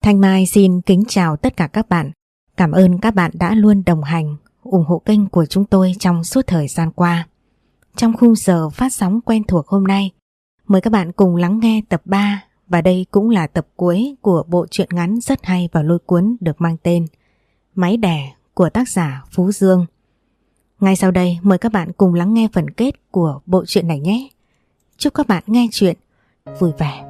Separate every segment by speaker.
Speaker 1: Thanh Mai xin kính chào tất cả các bạn. Cảm ơn các bạn đã luôn đồng hành, ủng hộ kênh của chúng tôi trong suốt thời gian qua. Trong khung giờ phát sóng quen thuộc hôm nay, mời các bạn cùng lắng nghe tập 3 và đây cũng là tập cuối của bộ truyện ngắn rất hay và lôi cuốn được mang tên Máy đẻ của tác giả Phú Dương. Ngay sau đây mời các bạn cùng lắng nghe phần kết của bộ truyện này nhé. Chúc các bạn nghe chuyện vui vẻ.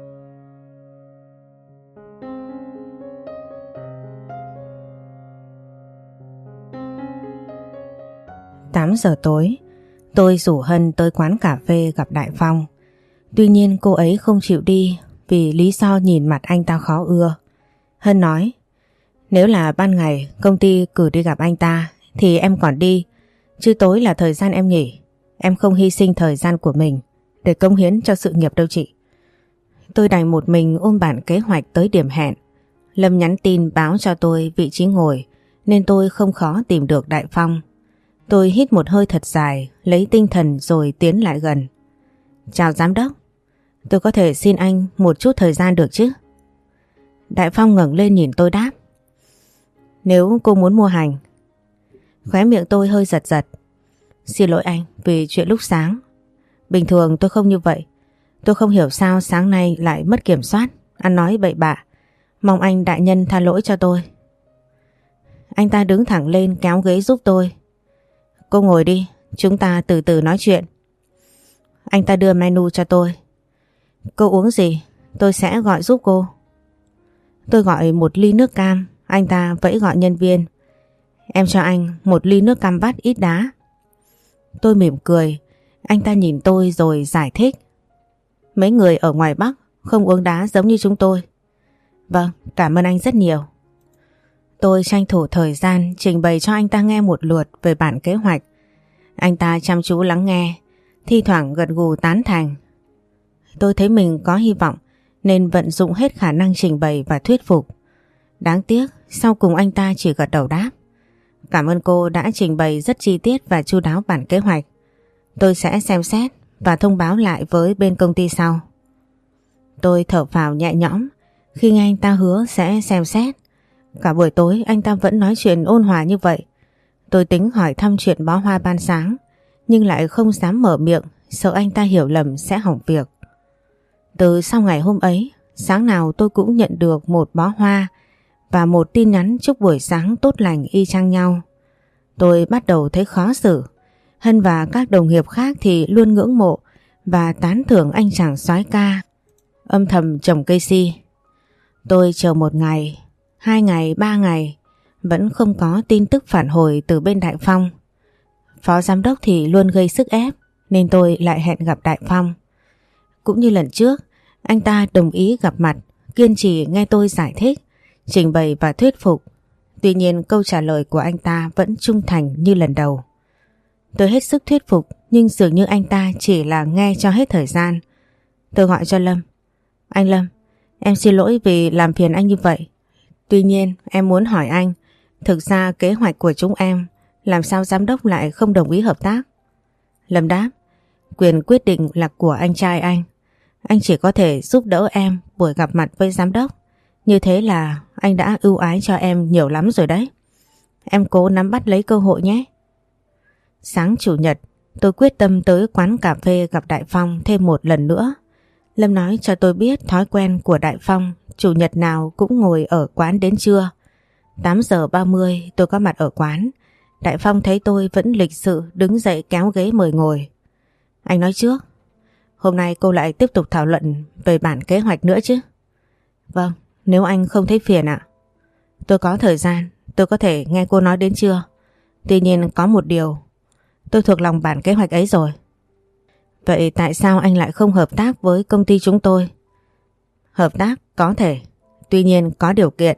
Speaker 1: 8 giờ tối, tôi rủ Hân tới quán cà phê gặp Đại Phong. Tuy nhiên cô ấy không chịu đi vì lý do nhìn mặt anh ta khó ưa. Hân nói, nếu là ban ngày công ty cử đi gặp anh ta thì em còn đi, chứ tối là thời gian em nghỉ. Em không hy sinh thời gian của mình để cống hiến cho sự nghiệp đâu chị. Tôi đành một mình ôm bản kế hoạch tới điểm hẹn. Lâm nhắn tin báo cho tôi vị trí ngồi nên tôi không khó tìm được Đại Phong. Tôi hít một hơi thật dài, lấy tinh thần rồi tiến lại gần. Chào giám đốc, tôi có thể xin anh một chút thời gian được chứ? Đại Phong ngẩng lên nhìn tôi đáp. Nếu cô muốn mua hành. Khóe miệng tôi hơi giật giật. Xin lỗi anh vì chuyện lúc sáng. Bình thường tôi không như vậy. Tôi không hiểu sao sáng nay lại mất kiểm soát, ăn nói bậy bạ. Mong anh đại nhân tha lỗi cho tôi. Anh ta đứng thẳng lên kéo ghế giúp tôi. Cô ngồi đi, chúng ta từ từ nói chuyện. Anh ta đưa menu cho tôi. Cô uống gì? Tôi sẽ gọi giúp cô. Tôi gọi một ly nước cam, anh ta vẫy gọi nhân viên. Em cho anh một ly nước cam vắt ít đá. Tôi mỉm cười, anh ta nhìn tôi rồi giải thích. Mấy người ở ngoài Bắc không uống đá giống như chúng tôi. Vâng, cảm ơn anh rất nhiều. Tôi tranh thủ thời gian trình bày cho anh ta nghe một lượt về bản kế hoạch. Anh ta chăm chú lắng nghe, thi thoảng gật gù tán thành. Tôi thấy mình có hy vọng nên vận dụng hết khả năng trình bày và thuyết phục. Đáng tiếc, sau cùng anh ta chỉ gật đầu đáp. Cảm ơn cô đã trình bày rất chi tiết và chu đáo bản kế hoạch. Tôi sẽ xem xét và thông báo lại với bên công ty sau. Tôi thở phào nhẹ nhõm khi nghe anh ta hứa sẽ xem xét. Cả buổi tối anh ta vẫn nói chuyện ôn hòa như vậy. Tôi tính hỏi thăm chuyện bó hoa ban sáng nhưng lại không dám mở miệng, sợ anh ta hiểu lầm sẽ hỏng việc. Từ sau ngày hôm ấy, sáng nào tôi cũng nhận được một bó hoa và một tin nhắn chúc buổi sáng tốt lành y chang nhau. Tôi bắt đầu thấy khó xử. Hân và các đồng nghiệp khác thì luôn ngưỡng mộ và tán thưởng anh chàng soái ca âm thầm trồng cây si. Tôi chờ một ngày, 2 ngày, 3 ngày vẫn không có tin tức phản hồi từ bên Đại Phong. Phó giám đốc thì luôn gây sức ép nên tôi lại hẹn gặp Đại Phong. Cũng như lần trước, anh ta đồng ý gặp mặt, kiên trì nghe tôi giải thích, trình bày và thuyết phục. Tuy nhiên câu trả lời của anh ta vẫn trung thành như lần đầu. Tôi hết sức thuyết phục nhưng dường như anh ta chỉ là nghe cho hết thời gian. Tôi gọi cho Lâm. Anh Lâm, em xin lỗi vì làm phiền anh như vậy. Tuy nhiên em muốn hỏi anh, thực ra kế hoạch của chúng em làm sao giám đốc lại không đồng ý hợp tác? Lâm đáp, quyền quyết định là của anh trai anh. Anh chỉ có thể giúp đỡ em buổi gặp mặt với giám đốc. Như thế là anh đã ưu ái cho em nhiều lắm rồi đấy. Em cố nắm bắt lấy cơ hội nhé. Sáng chủ nhật, tôi quyết tâm tới quán cà phê gặp Đại Phong thêm một lần nữa. Lâm nói cho tôi biết thói quen của Đại Phong chủ nhật nào cũng ngồi ở quán đến trưa. 8 giờ 30 tôi có mặt ở quán. Đại Phong thấy tôi vẫn lịch sự đứng dậy kéo ghế mời ngồi. Anh nói trước, hôm nay cô lại tiếp tục thảo luận về bản kế hoạch nữa chứ? Vâng, nếu anh không thấy phiền ạ. Tôi có thời gian, tôi có thể nghe cô nói đến trưa. Tuy nhiên có một điều, tôi thuộc lòng bản kế hoạch ấy rồi. Vậy tại sao anh lại không hợp tác với công ty chúng tôi? Hợp tác có thể, tuy nhiên có điều kiện.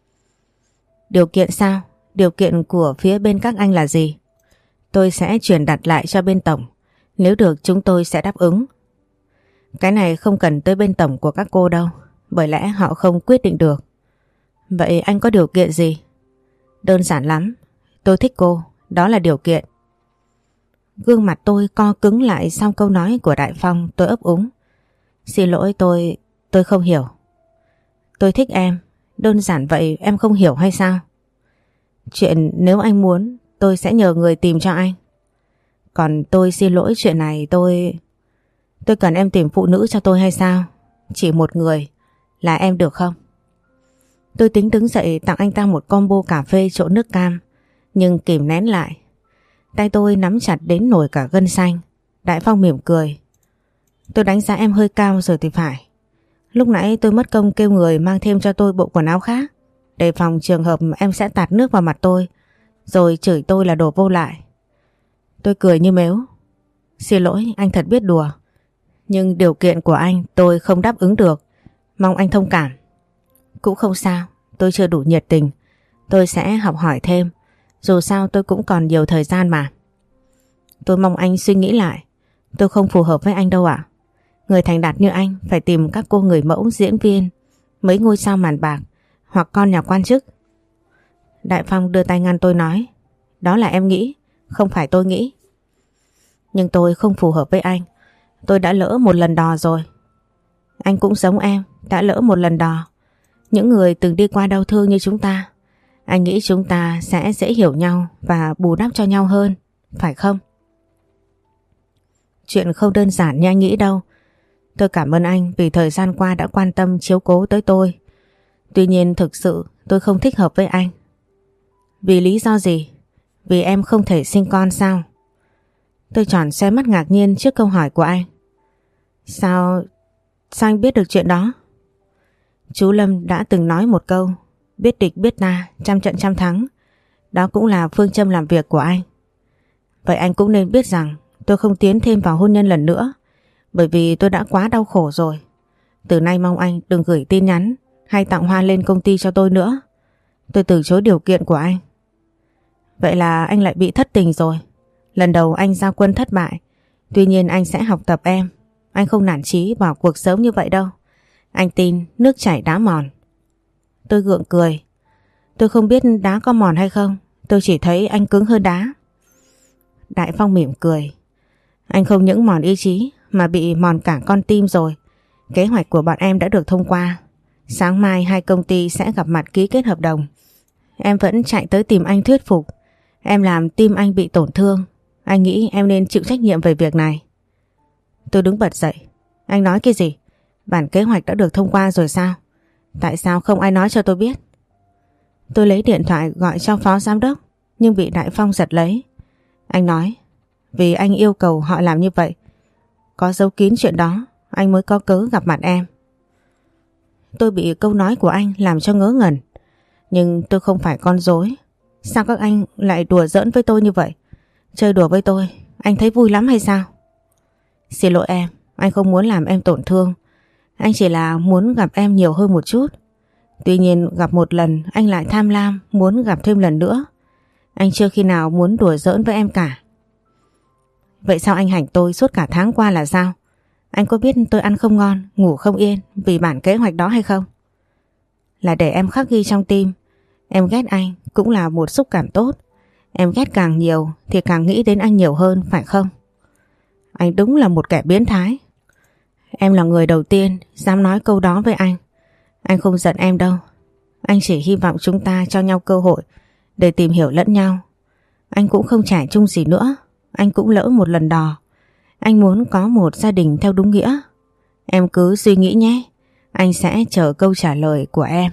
Speaker 1: Điều kiện sao? Điều kiện của phía bên các anh là gì? Tôi sẽ chuyển đặt lại cho bên tổng. Nếu được chúng tôi sẽ đáp ứng. Cái này không cần tới bên tổng của các cô đâu, bởi lẽ họ không quyết định được. Vậy anh có điều kiện gì? Đơn giản lắm, tôi thích cô, đó là điều kiện. Gương mặt tôi co cứng lại sau câu nói của Đại Phong. Tôi ấp úng. Xin lỗi, tôi không hiểu. Tôi thích em, Đơn giản vậy em không hiểu hay sao? Chuyện nếu anh muốn tôi sẽ nhờ người tìm cho anh. Còn tôi xin lỗi, chuyện này tôi cần em tìm phụ nữ cho tôi hay sao? Chỉ một người là em được không? Tôi tính đứng dậy tặng anh ta một combo cà phê trộn nước cam, nhưng kìm nén lại. Tay tôi nắm chặt đến nổi cả gân xanh. Đại Phong mỉm cười. Tôi đánh giá em hơi cao rồi thì phải. Lúc nãy tôi mất công kêu người mang thêm cho tôi bộ quần áo khác, đề phòng trường hợp em sẽ tạt nước vào mặt tôi rồi chửi tôi là đồ vô lại. Tôi cười như mếu. Xin lỗi, anh thật biết đùa. Nhưng điều kiện của anh tôi không đáp ứng được. Mong anh thông cảm. Cũng không sao, tôi chưa đủ nhiệt tình. Tôi sẽ học hỏi thêm. Dù sao tôi cũng còn nhiều thời gian mà. Tôi mong anh suy nghĩ lại. Tôi không phù hợp với anh đâu ạ. Người thành đạt như anh phải tìm các cô người mẫu, diễn viên, mấy ngôi sao màn bạc hoặc con nhà quan chức. Đại Phong đưa tay ngăn tôi nói. Đó là em nghĩ, không phải tôi nghĩ. Nhưng tôi không phù hợp với anh. Tôi đã lỡ một lần đò rồi. Anh cũng giống em, đã lỡ một lần đò. Những người từng đi qua đau thương như chúng ta, anh nghĩ chúng ta sẽ dễ hiểu nhau và bù đắp cho nhau hơn, phải không? Chuyện không đơn giản như anh nghĩ đâu. Tôi cảm ơn anh vì thời gian qua đã quan tâm chiếu cố tới tôi. Tuy nhiên thực sự tôi không thích hợp với anh. Vì lý do gì? Vì em không thể sinh con sao? Tôi tròn xoe mắt ngạc nhiên trước câu hỏi của anh. Sao anh biết được chuyện đó? Chú Lâm đã từng nói một câu, biết địch biết ta, trăm trận trăm thắng. Đó cũng là phương châm làm việc của anh. Vậy anh cũng nên biết rằng tôi không tiến thêm vào hôn nhân lần nữa, bởi vì tôi đã quá đau khổ rồi. Từ nay mong anh đừng gửi tin nhắn hay tặng hoa lên công ty cho tôi nữa. Tôi từ chối điều kiện của anh. Vậy là anh lại bị thất tình rồi. Lần đầu anh ra quân thất bại. Tuy nhiên anh sẽ học tập em. Anh không nản chí bỏ cuộc sớm như vậy đâu. Anh tin nước chảy đá mòn. Tôi gượng cười. Tôi không biết đá có mòn hay không. Tôi chỉ thấy anh cứng hơn đá. Đại Phong mỉm cười. Anh không những mòn ý chí mà bị mòn cả con tim rồi. Kế hoạch của bọn em đã được thông qua. Sáng mai hai công ty sẽ gặp mặt ký kết hợp đồng. Em vẫn chạy tới tìm anh thuyết phục. Em làm tim anh bị tổn thương. Anh nghĩ em nên chịu trách nhiệm về việc này. Tôi đứng bật dậy. Anh nói cái gì? Bản kế hoạch đã được thông qua rồi sao? Tại sao không ai nói cho tôi biết? Tôi lấy điện thoại gọi cho phó giám đốc, nhưng bị Đại Phong giật lấy. Anh nói, vì anh yêu cầu họ làm như vậy. Có giấu kín chuyện đó, anh mới có cớ gặp mặt em. Tôi bị câu nói của anh làm cho ngớ ngẩn. Nhưng tôi không phải con rối. Sao các anh lại đùa giỡn với tôi như vậy? Chơi đùa với tôi, anh thấy vui lắm hay sao? Xin lỗi em, anh không muốn làm em tổn thương. Anh chỉ là muốn gặp em nhiều hơn một chút. Tuy nhiên gặp một lần anh lại tham lam muốn gặp thêm lần nữa. Anh chưa khi nào muốn đùa giỡn với em cả. Vậy sao anh hành tôi suốt cả tháng qua là sao? Anh có biết tôi ăn không ngon, ngủ không yên vì bản kế hoạch đó hay không? Là để em khắc ghi trong tim. Em ghét anh cũng là một xúc cảm tốt. Em ghét càng nhiều thì càng nghĩ đến anh nhiều hơn, phải không? Anh đúng là một kẻ biến thái. Em là người đầu tiên dám nói câu đó với anh. Anh không giận em đâu. Anh chỉ hy vọng chúng ta cho nhau cơ hội để tìm hiểu lẫn nhau. Anh cũng không trẻ trung gì nữa. Anh cũng lỡ một lần đò. Anh muốn có một gia đình theo đúng nghĩa. Em cứ suy nghĩ nhé. Anh sẽ chờ câu trả lời của em.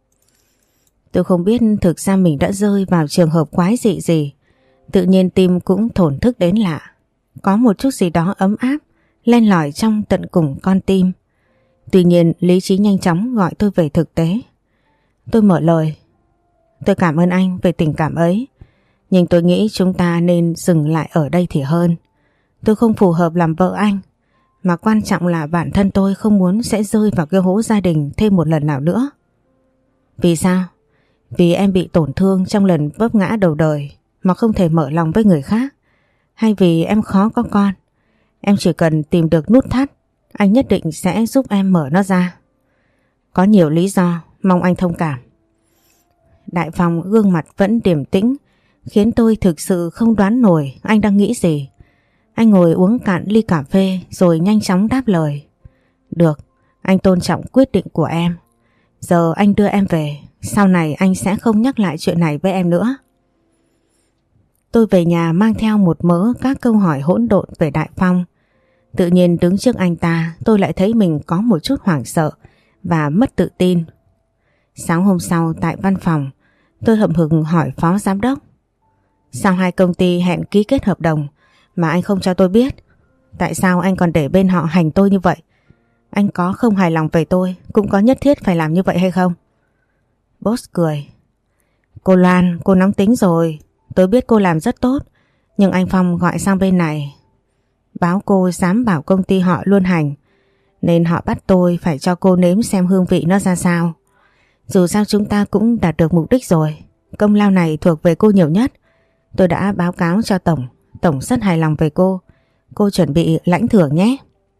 Speaker 1: Tôi không biết thực ra mình đã rơi vào trường hợp quái dị gì. Tự nhiên tim cũng thổn thức đến lạ. Có một chút gì đó ấm áp len lỏi trong tận cùng con tim. Tuy nhiên lý trí nhanh chóng gọi tôi về thực tế. Tôi mở lời. Tôi cảm ơn anh về tình cảm ấy. Nhưng tôi nghĩ chúng ta nên dừng lại ở đây thì hơn. Tôi không phù hợp làm vợ anh. Mà quan trọng là bản thân tôi không muốn sẽ rơi vào cái hố gia đình thêm một lần nào nữa. Vì sao? Vì em bị tổn thương trong lần vấp ngã đầu đời mà không thể mở lòng với người khác? Hay vì em khó có con? Em chỉ cần tìm được nút thắt, anh nhất định sẽ giúp em mở nó ra. Có nhiều lý do, mong anh thông cảm. Đại Phong gương mặt vẫn điềm tĩnh, khiến tôi thực sự không đoán nổi anh đang nghĩ gì. Anh ngồi uống cạn ly cà phê rồi nhanh chóng đáp lời. Được, anh tôn trọng quyết định của em. Giờ anh đưa em về, sau này anh sẽ không nhắc lại chuyện này với em nữa. Tôi về nhà mang theo một mớ các câu hỏi hỗn độn về Đại Phong. Tự nhiên đứng trước anh ta tôi lại thấy mình có một chút hoảng sợ và mất tự tin. Sáng hôm sau tại văn phòng, tôi hậm hực hỏi phó giám đốc: sao hai công ty hẹn ký kết hợp đồng mà anh không cho tôi biết? Tại sao anh còn để bên họ hành tôi như vậy? Anh có không hài lòng về tôi cũng có nhất thiết phải làm như vậy hay không? Boss cười: cô Loan, cô nóng tính rồi. Tôi biết cô làm rất tốt, nhưng anh Phong gọi sang bên này báo cô dám bảo công ty họ luôn hành, nên họ bắt tôi phải cho cô nếm xem hương vị nó ra sao. Dù sao chúng ta cũng đạt được mục đích rồi, công lao này thuộc về cô nhiều nhất. Tôi đã báo cáo cho Tổng, Tổng rất hài lòng về cô chuẩn bị lãnh thưởng nhé.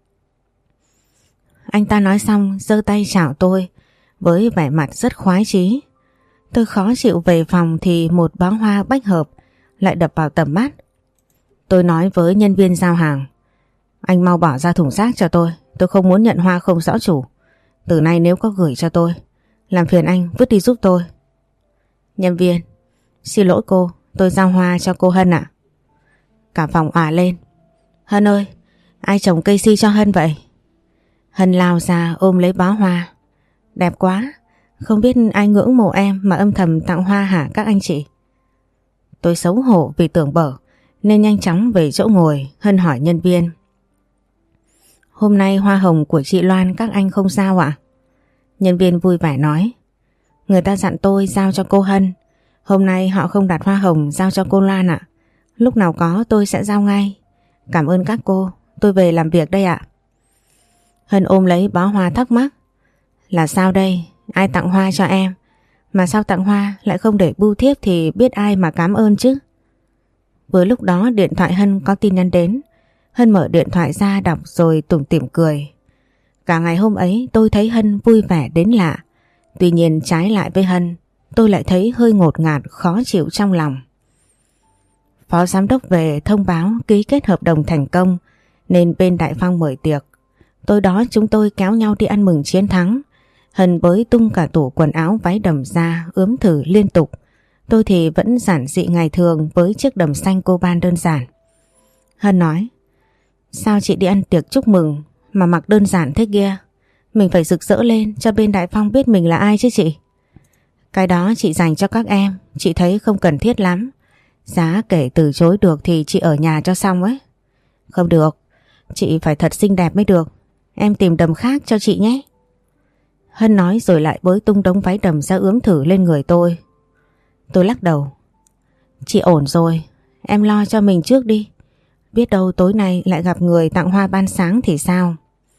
Speaker 1: Anh ta nói xong giơ tay chào tôi với vẻ mặt rất khoái chí. Tôi khó chịu về phòng thì một bó hoa bách hợp lại đập vào tầm mắt. Tôi nói với nhân viên giao hàng: anh mau bỏ ra thùng rác cho tôi không muốn nhận hoa không rõ chủ. Từ nay nếu có gửi cho tôi, làm phiền anh vứt đi giúp tôi. Nhân viên: xin lỗi cô, tôi giao hoa cho cô Hân ạ. Cả phòng òa lên: Hân ơi, ai trồng cây si cho Hân vậy? Hân lao ra ôm lấy bó hoa. Đẹp quá, không biết ai ngưỡng mộ em mà âm thầm tặng hoa hả các anh chị? Tôi xấu hổ vì tưởng bở nên nhanh chóng về chỗ ngồi. Hân hỏi nhân viên: hôm nay hoa hồng của chị Loan các anh không giao ạ? Nhân viên vui vẻ nói: người ta dặn tôi giao cho cô Hân, hôm nay họ không đặt hoa hồng giao cho cô Loan ạ. Lúc nào có tôi sẽ giao ngay. Cảm ơn các cô, tôi về làm việc đây ạ. Hân ôm lấy bó hoa thắc mắc: là sao đây? Ai tặng hoa cho em? Mà sao tặng hoa lại không để bưu thiếp thì biết ai mà cảm ơn chứ? Vừa lúc đó điện thoại Hân có tin nhắn đến. Hân mở điện thoại ra đọc rồi tủm tỉm cười. Cả ngày hôm ấy tôi thấy Hân vui vẻ đến lạ. Tuy nhiên trái lại với Hân, tôi lại thấy hơi ngột ngạt khó chịu trong lòng. Phó giám đốc về thông báo ký kết hợp đồng thành công nên bên Đại Phong mời tiệc. Tối đó chúng tôi kéo nhau đi ăn mừng chiến thắng. Hân bới tung cả tủ quần áo váy đầm ra ướm thử liên tục. Tôi thì vẫn giản dị ngày thường với chiếc đầm xanh coban đơn giản. Hân nói: sao chị đi ăn tiệc chúc mừng mà mặc đơn giản thế kia? Mình phải rực rỡ lên cho bên Đại Phong biết mình là ai chứ chị. Cái đó chị dành cho các em, chị thấy không cần thiết lắm. Giá kể từ chối được thì chị ở nhà cho xong ấy. Không được, chị phải thật xinh đẹp mới được. Em tìm đầm khác cho chị nhé. Hân nói rồi lại bới tung đống váy đầm ra ướm thử lên người tôi. Tôi lắc đầu: chị ổn rồi, em lo cho mình trước đi. Biết đâu tối nay lại gặp người tặng hoa ban sáng thì sao?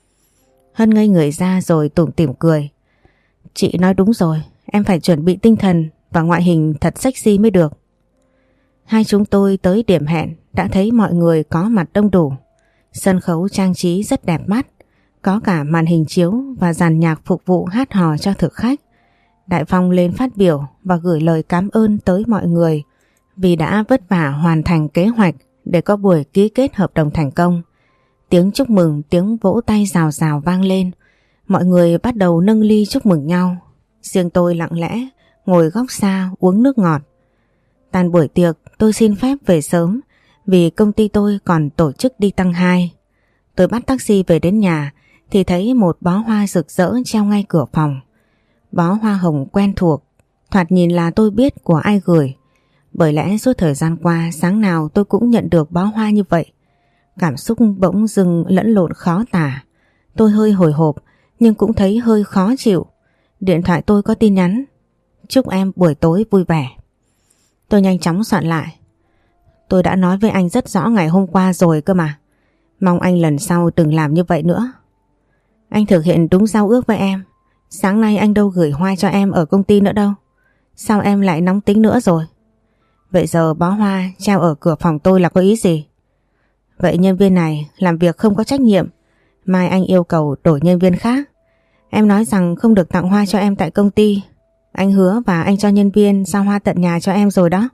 Speaker 1: Hân ngây người ra rồi tủm tỉm cười: chị nói đúng rồi, em phải chuẩn bị tinh thần và ngoại hình thật sexy mới được. Hai chúng tôi tới điểm hẹn đã thấy mọi người có mặt đông đủ. Sân khấu trang trí rất đẹp mắt, có cả màn hình chiếu và dàn nhạc phục vụ hát hò cho thực khách. Đại Phong lên phát biểu và gửi lời cảm ơn tới mọi người vì đã vất vả hoàn thành kế hoạch để có buổi ký kết hợp đồng thành công. Tiếng chúc mừng, tiếng vỗ tay rào rào vang lên. Mọi người bắt đầu nâng ly chúc mừng nhau. Riêng tôi lặng lẽ ngồi góc xa uống nước ngọt. Tan buổi tiệc tôi xin phép về sớm vì công ty tôi còn tổ chức đi tăng 2. Tôi bắt taxi về đến nhà thì thấy một bó hoa rực rỡ treo ngay cửa phòng. Bó hoa hồng quen thuộc, thoạt nhìn là tôi biết của ai gửi. Bởi lẽ suốt thời gian qua sáng nào tôi cũng nhận được bó hoa như vậy. Cảm xúc bỗng dưng lẫn lộn khó tả. Tôi hơi hồi hộp nhưng cũng thấy hơi khó chịu. Điện thoại tôi có tin nhắn: chúc em buổi tối vui vẻ. Tôi nhanh chóng soạn lại: tôi đã nói với anh rất rõ ngày hôm qua rồi cơ mà. Mong anh lần sau đừng làm như vậy nữa. Anh thực hiện đúng giao ước với em. Sáng nay anh đâu gửi hoa cho em ở công ty nữa đâu. Sao em lại nóng tính nữa rồi? Vậy giờ bó hoa treo ở cửa phòng tôi là có ý gì? Vậy nhân viên này làm việc không có trách nhiệm, mai anh yêu cầu đổi nhân viên khác. Em nói rằng không được tặng hoa cho em tại công ty. Anh hứa và anh cho nhân viên giao hoa tận nhà cho em rồi đó.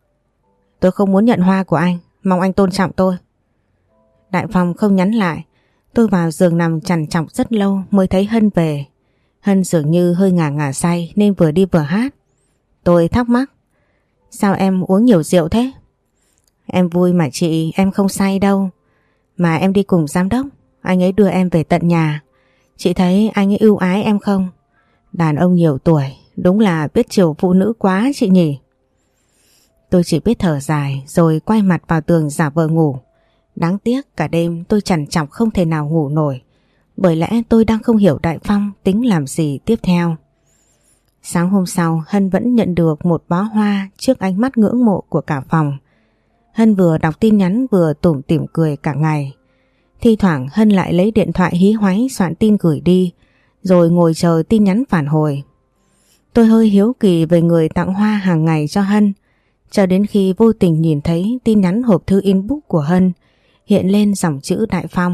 Speaker 1: Tôi không muốn nhận hoa của anh, mong anh tôn trọng tôi. Đại Phong không nhắn lại. Tôi vào giường nằm trằn trọc rất lâu mới thấy Hân về. Hân dường như hơi ngả ngả say nên vừa đi vừa hát. Tôi thắc mắc. Sao em uống nhiều rượu thế? Em vui mà chị, em không say đâu. Mà em đi cùng giám đốc, anh ấy đưa em về tận nhà. Chị thấy anh ấy ưu ái em không? Đàn ông nhiều tuổi, đúng là biết chiều phụ nữ quá chị nhỉ. Tôi chỉ biết thở dài rồi quay mặt vào tường giả vờ ngủ. Đáng tiếc cả đêm tôi trằn trọc không thể nào ngủ nổi. Bởi lẽ tôi đang không hiểu Đại Phong tính làm gì tiếp theo. Sáng hôm sau Hân vẫn nhận được một bó hoa trước ánh mắt ngưỡng mộ của cả phòng. Hân vừa đọc tin nhắn vừa tủm tỉm cười cả ngày. Thi thoảng Hân lại lấy điện thoại hí hoáy soạn tin gửi đi, rồi ngồi chờ tin nhắn phản hồi. Tôi hơi hiếu kỳ về người tặng hoa hàng ngày cho Hân, cho đến khi vô tình nhìn thấy tin nhắn hộp thư inbox của Hân hiện lên dòng chữ Đại Phong.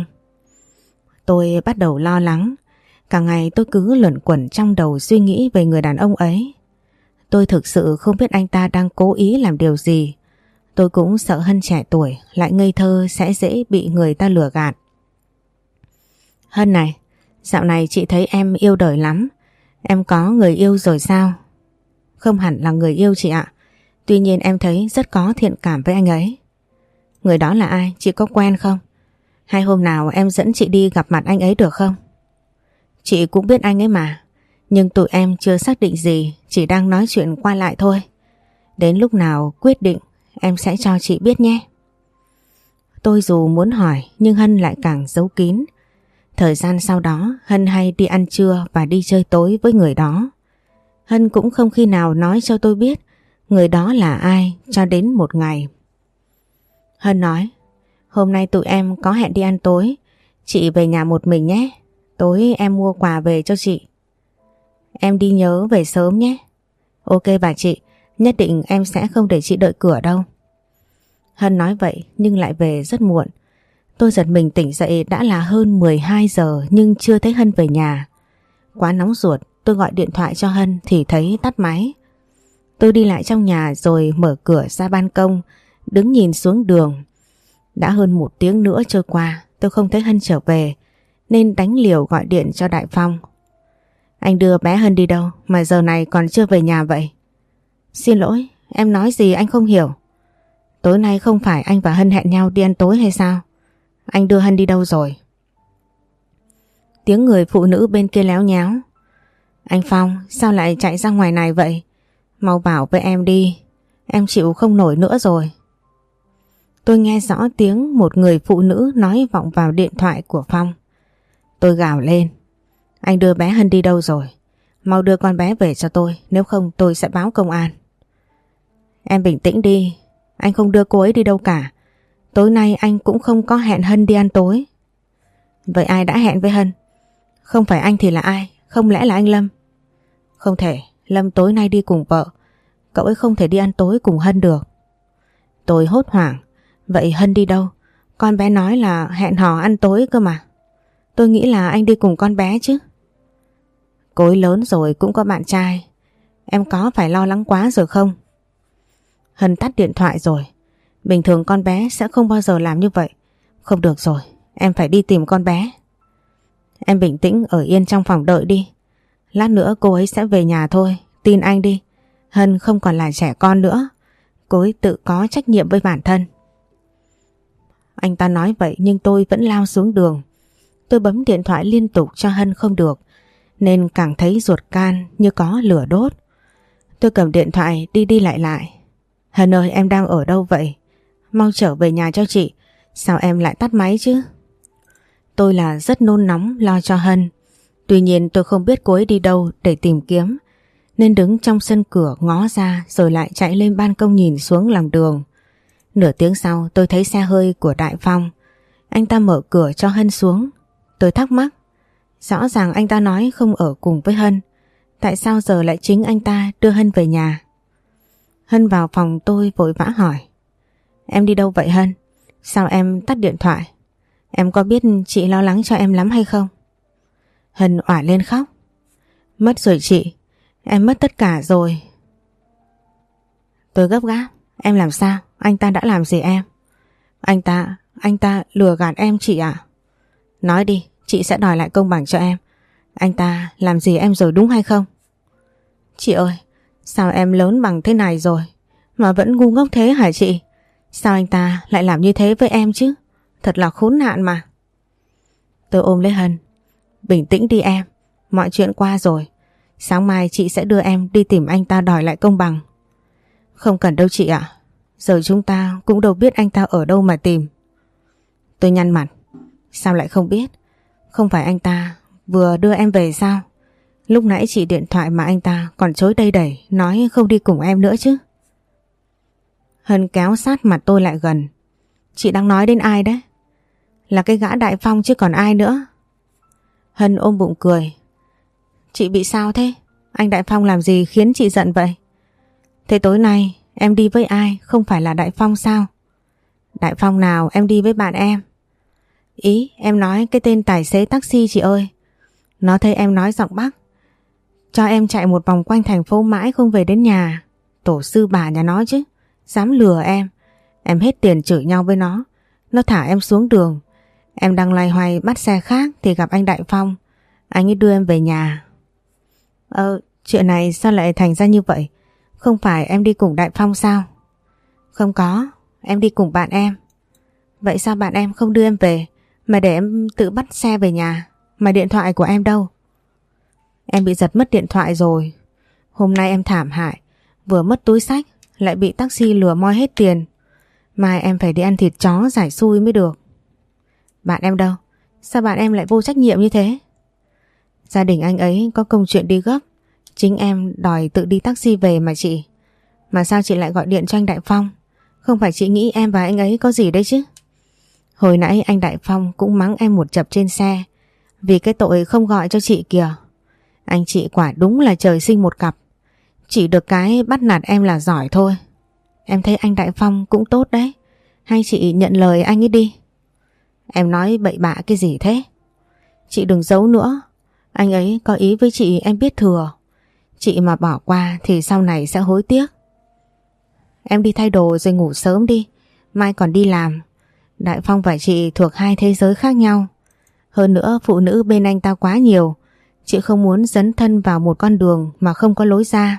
Speaker 1: Tôi bắt đầu lo lắng. Cả ngày tôi cứ luẩn quẩn trong đầu suy nghĩ về người đàn ông ấy. Tôi thực sự không biết anh ta đang cố ý làm điều gì. Tôi cũng sợ Hân trẻ tuổi lại ngây thơ sẽ dễ bị người ta lừa gạt. Hân này, dạo này chị thấy em yêu đời lắm. Em có người yêu rồi sao? Không hẳn là người yêu chị ạ. Tuy nhiên em thấy rất có thiện cảm với anh ấy. Người đó là ai? Chị có quen không? Hay hôm nào em dẫn chị đi gặp mặt anh ấy được không? Chị cũng biết anh ấy mà. Nhưng tụi em chưa xác định gì, chỉ đang nói chuyện qua lại thôi. Đến lúc nào quyết định em sẽ cho chị biết nhé. Tôi dù muốn hỏi nhưng Hân lại càng giấu kín. Thời gian sau đó Hân hay đi ăn trưa và đi chơi tối với người đó. Hân cũng không khi nào nói cho tôi biết người đó là ai cho đến một ngày. Hân nói, hôm nay tụi em có hẹn đi ăn tối, chị về nhà một mình nhé. Tối em mua quà về cho chị. Em đi nhớ về sớm nhé. Ok bà chị, nhất định em sẽ không để chị đợi cửa đâu. Hân nói vậy nhưng lại về rất muộn. Tôi giật mình tỉnh dậy đã là hơn 12 giờ nhưng chưa thấy Hân về nhà. Quá nóng ruột, tôi gọi điện thoại cho Hân thì thấy tắt máy. Tôi đi lại trong nhà rồi mở cửa ra ban công, đứng nhìn xuống đường. Đã hơn 1 tiếng nữa trôi qua, tôi không thấy Hân trở về nên đánh liều gọi điện cho Đại Phong. Anh đưa bé Hân đi đâu mà giờ này còn chưa về nhà vậy? Xin lỗi, em nói gì anh không hiểu. Tối nay không phải anh và Hân hẹn nhau đi ăn tối hay sao? Anh đưa Hân đi đâu rồi? Tiếng người phụ nữ bên kia léo nháo. Anh Phong, sao lại chạy ra ngoài này vậy? Mau bảo với em đi, em chịu không nổi nữa rồi. Tôi nghe rõ tiếng một người phụ nữ nói vọng vào điện thoại của Phong. Tôi gào lên. Anh đưa bé Hân đi đâu rồi? Mau đưa con bé về cho tôi, nếu không tôi sẽ báo công an. Em bình tĩnh đi, anh không đưa cô ấy đi đâu cả. Tối nay anh cũng không có hẹn Hân đi ăn tối. Vậy ai đã hẹn với Hân? Không phải anh thì là ai? Không lẽ là anh Lâm? Không thể, Lâm tối nay đi cùng vợ. Cậu ấy không thể đi ăn tối cùng Hân được. Tôi hốt hoảng. Vậy Hân đi đâu? Con bé nói là hẹn hò ăn tối cơ mà. Tôi nghĩ là anh đi cùng con bé chứ. Cô ấy lớn rồi cũng có bạn trai. Em có phải lo lắng quá rồi không? Hân tắt điện thoại rồi. Bình thường con bé sẽ không bao giờ làm như vậy. Không được rồi, em phải đi tìm con bé. Em bình tĩnh ở yên trong phòng đợi đi. Lát nữa cô ấy sẽ về nhà thôi, tin anh đi. Hân không còn là trẻ con nữa. Cô ấy tự có trách nhiệm với bản thân. Anh ta nói vậy nhưng tôi vẫn lao xuống đường. Tôi bấm điện thoại liên tục cho Hân không được, nên càng thấy ruột gan như có lửa đốt. Tôi cầm điện thoại đi đi lại lại. Hân ơi, em đang ở đâu vậy? Mau trở về nhà cho chị. Sao em lại tắt máy chứ? Tôi là rất nôn nóng lo cho Hân. Tuy nhiên tôi không biết cô ấy đi đâu để tìm kiếm, nên đứng trong sân cửa ngó ra rồi lại chạy lên ban công nhìn xuống lòng đường. Nửa tiếng sau tôi thấy xe hơi của Đại Phong. Anh ta mở cửa cho Hân xuống. Tôi thắc mắc. Rõ ràng anh ta nói không ở cùng với Hân. Tại sao giờ lại chính anh ta đưa Hân về nhà? Hân vào phòng tôi vội vã hỏi. Em đi đâu vậy Hân? Sao em tắt điện thoại? Em có biết chị lo lắng cho em lắm hay không? Hân òa lên khóc. Mất rồi chị. Em mất tất cả rồi. Tôi gấp gáp. Em làm sao? Anh ta đã làm gì em? Anh ta lừa gạt em chị ạ. Nói đi, chị sẽ đòi lại công bằng cho em. Anh ta làm gì em rồi đúng hay không? Chị ơi, sao em lớn bằng thế này rồi mà vẫn ngu ngốc thế hả chị? Sao anh ta lại làm như thế với em chứ? Thật là khốn nạn mà. Tôi ôm lấy Hân. Bình tĩnh đi em, mọi chuyện qua rồi. Sáng mai chị sẽ đưa em đi tìm anh ta đòi lại công bằng. Không cần đâu chị ạ. Giờ chúng ta cũng đâu biết anh ta ở đâu mà tìm. Tôi nhăn mặt. Sao lại không biết? Không phải anh ta vừa đưa em về sao? Lúc nãy chị điện thoại mà anh ta còn chối đầy đẩy, nói không đi cùng em nữa chứ. Hân kéo sát mặt tôi lại gần. Chị đang nói đến ai đấy? Là cái gã Đại Phong chứ còn ai nữa. Hân ôm bụng cười. Chị bị sao thế? Anh Đại Phong làm gì khiến chị giận vậy? Thế tối nay em đi với ai, không phải là Đại Phong sao? Đại Phong nào, em đi với bạn em. Ý em nói cái tên tài xế taxi chị ơi. Nó thấy em nói giọng Bắc, cho em chạy một vòng quanh thành phố mãi không về đến nhà. Tổ sư bà nhà nó chứ, dám lừa em. Em hết tiền chửi nhau với nó. Nó thả em xuống đường. Em đang loay hoay bắt xe khác thì gặp anh Đại Phong. Anh ấy đưa em về nhà. Chuyện này sao lại thành ra như vậy? Không phải em đi cùng Đại Phong sao? Không có, em đi cùng bạn em. Vậy sao bạn em không đưa em về mà để em tự bắt xe về nhà? Mà điện thoại của em đâu? Em bị giật mất điện thoại rồi. Hôm nay em thảm hại, vừa mất túi xách lại bị taxi lừa moi hết tiền. Mai em phải đi ăn thịt chó giải xui mới được. Bạn em đâu? Sao bạn em lại vô trách nhiệm như thế? Gia đình anh ấy có công chuyện đi gấp, chính em đòi tự đi taxi về mà chị. Mà sao chị lại gọi điện cho anh Đại Phong? Không phải chị nghĩ em và anh ấy có gì đấy chứ? Hồi nãy anh Đại Phong cũng mắng em một chập trên xe vì cái tội không gọi cho chị kìa. Anh chị quả đúng là trời sinh một cặp. Chỉ được cái bắt nạt em là giỏi thôi. Em thấy anh Đại Phong cũng tốt đấy. Hay chị nhận lời anh ấy đi. Em nói bậy bạ cái gì thế? Chị đừng giấu nữa. Anh ấy có ý với chị em biết thừa. Chị mà bỏ qua thì sau này sẽ hối tiếc. Em đi thay đồ rồi ngủ sớm đi. Mai còn đi làm. Đại Phong và chị thuộc hai thế giới khác nhau. Hơn nữa phụ nữ bên anh ta quá nhiều. Chị không muốn dấn thân vào một con đường mà không có lối ra.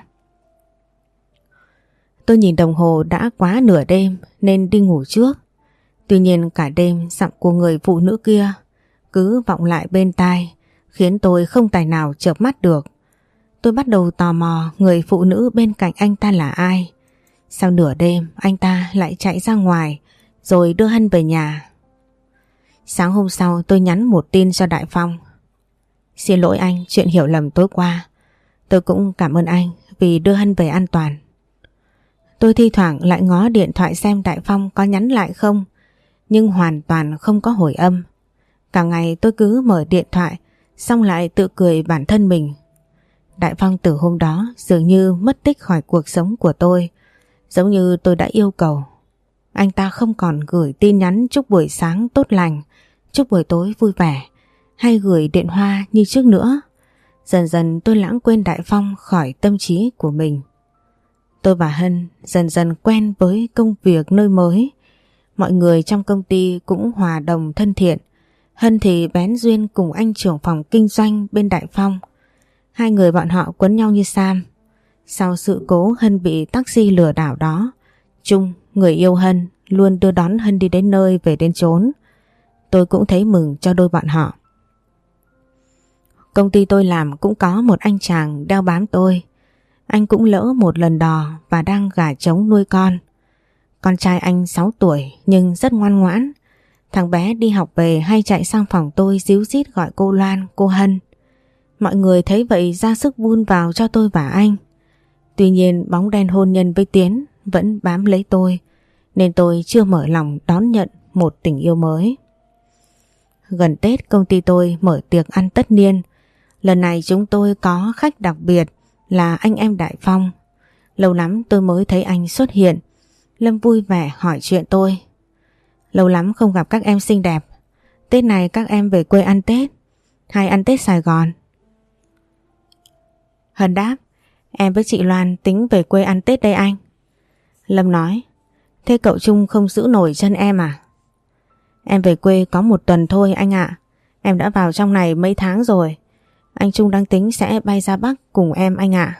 Speaker 1: Tôi nhìn đồng hồ đã quá nửa đêm nên đi ngủ trước. Tuy nhiên cả đêm giọng của người phụ nữ kia cứ vọng lại bên tai, khiến tôi không tài nào chợp mắt được. Tôi bắt đầu tò mò người phụ nữ bên cạnh anh ta là ai. Sau nửa đêm anh ta lại chạy ra ngoài rồi đưa Hân về nhà. Sáng hôm sau tôi nhắn một tin cho Đại Phong. Xin lỗi anh chuyện hiểu lầm tối qua. Tôi cũng cảm ơn anh vì đưa Hân về an toàn. Tôi thi thoảng lại ngó điện thoại xem Đại Phong có nhắn lại không, nhưng hoàn toàn không có hồi âm. Cả ngày tôi cứ mở điện thoại xong lại tự cười bản thân mình. Đại Phong từ hôm đó dường như mất tích khỏi cuộc sống của tôi, giống như tôi đã yêu cầu. Anh ta không còn gửi tin nhắn chúc buổi sáng tốt lành, chúc buổi tối vui vẻ, hay gửi điện hoa như trước nữa. Dần dần tôi lãng quên Đại Phong khỏi tâm trí của mình. Tôi và Hân dần dần quen với công việc nơi mới. Mọi người trong công ty cũng hòa đồng thân thiện. Hân thì bén duyên cùng anh trưởng phòng kinh doanh bên Đại Phong. Hai người bọn họ quấn nhau như sam. Sau sự cố Hân bị taxi lừa đảo đó, Trung, người yêu Hân, luôn đưa đón Hân đi đến nơi về đến chốn. Tôi cũng thấy mừng cho đôi bọn họ. Công ty tôi làm cũng có một anh chàng đeo bám tôi. Anh cũng lỡ một lần đò và đang gả trống nuôi con. Con trai anh 6 tuổi nhưng rất ngoan ngoãn. Thằng bé đi học về hay chạy sang phòng tôi díu dít gọi cô Loan, cô Hân. Mọi người thấy vậy ra sức vun vào cho tôi và anh. Tuy nhiên bóng đen hôn nhân với Tiến vẫn bám lấy tôi, nên tôi chưa mở lòng đón nhận một tình yêu mới. Gần Tết công ty tôi mở tiệc ăn tất niên. Lần này chúng tôi có khách đặc biệt là anh em Đại Phong. Lâu lắm tôi mới thấy anh xuất hiện. Lâm vui vẻ hỏi chuyện tôi. Lâu lắm không gặp các em xinh đẹp. Tết này các em về quê ăn Tết hay ăn Tết Sài Gòn? Hân đáp, em với chị Loan tính về quê ăn Tết đây anh. Lâm nói, thế cậu Trung không giữ nổi chân em à? Em về quê có 1 tuần thôi anh ạ. Em đã vào trong này mấy tháng rồi. Anh Trung đang tính sẽ bay ra Bắc cùng em anh ạ.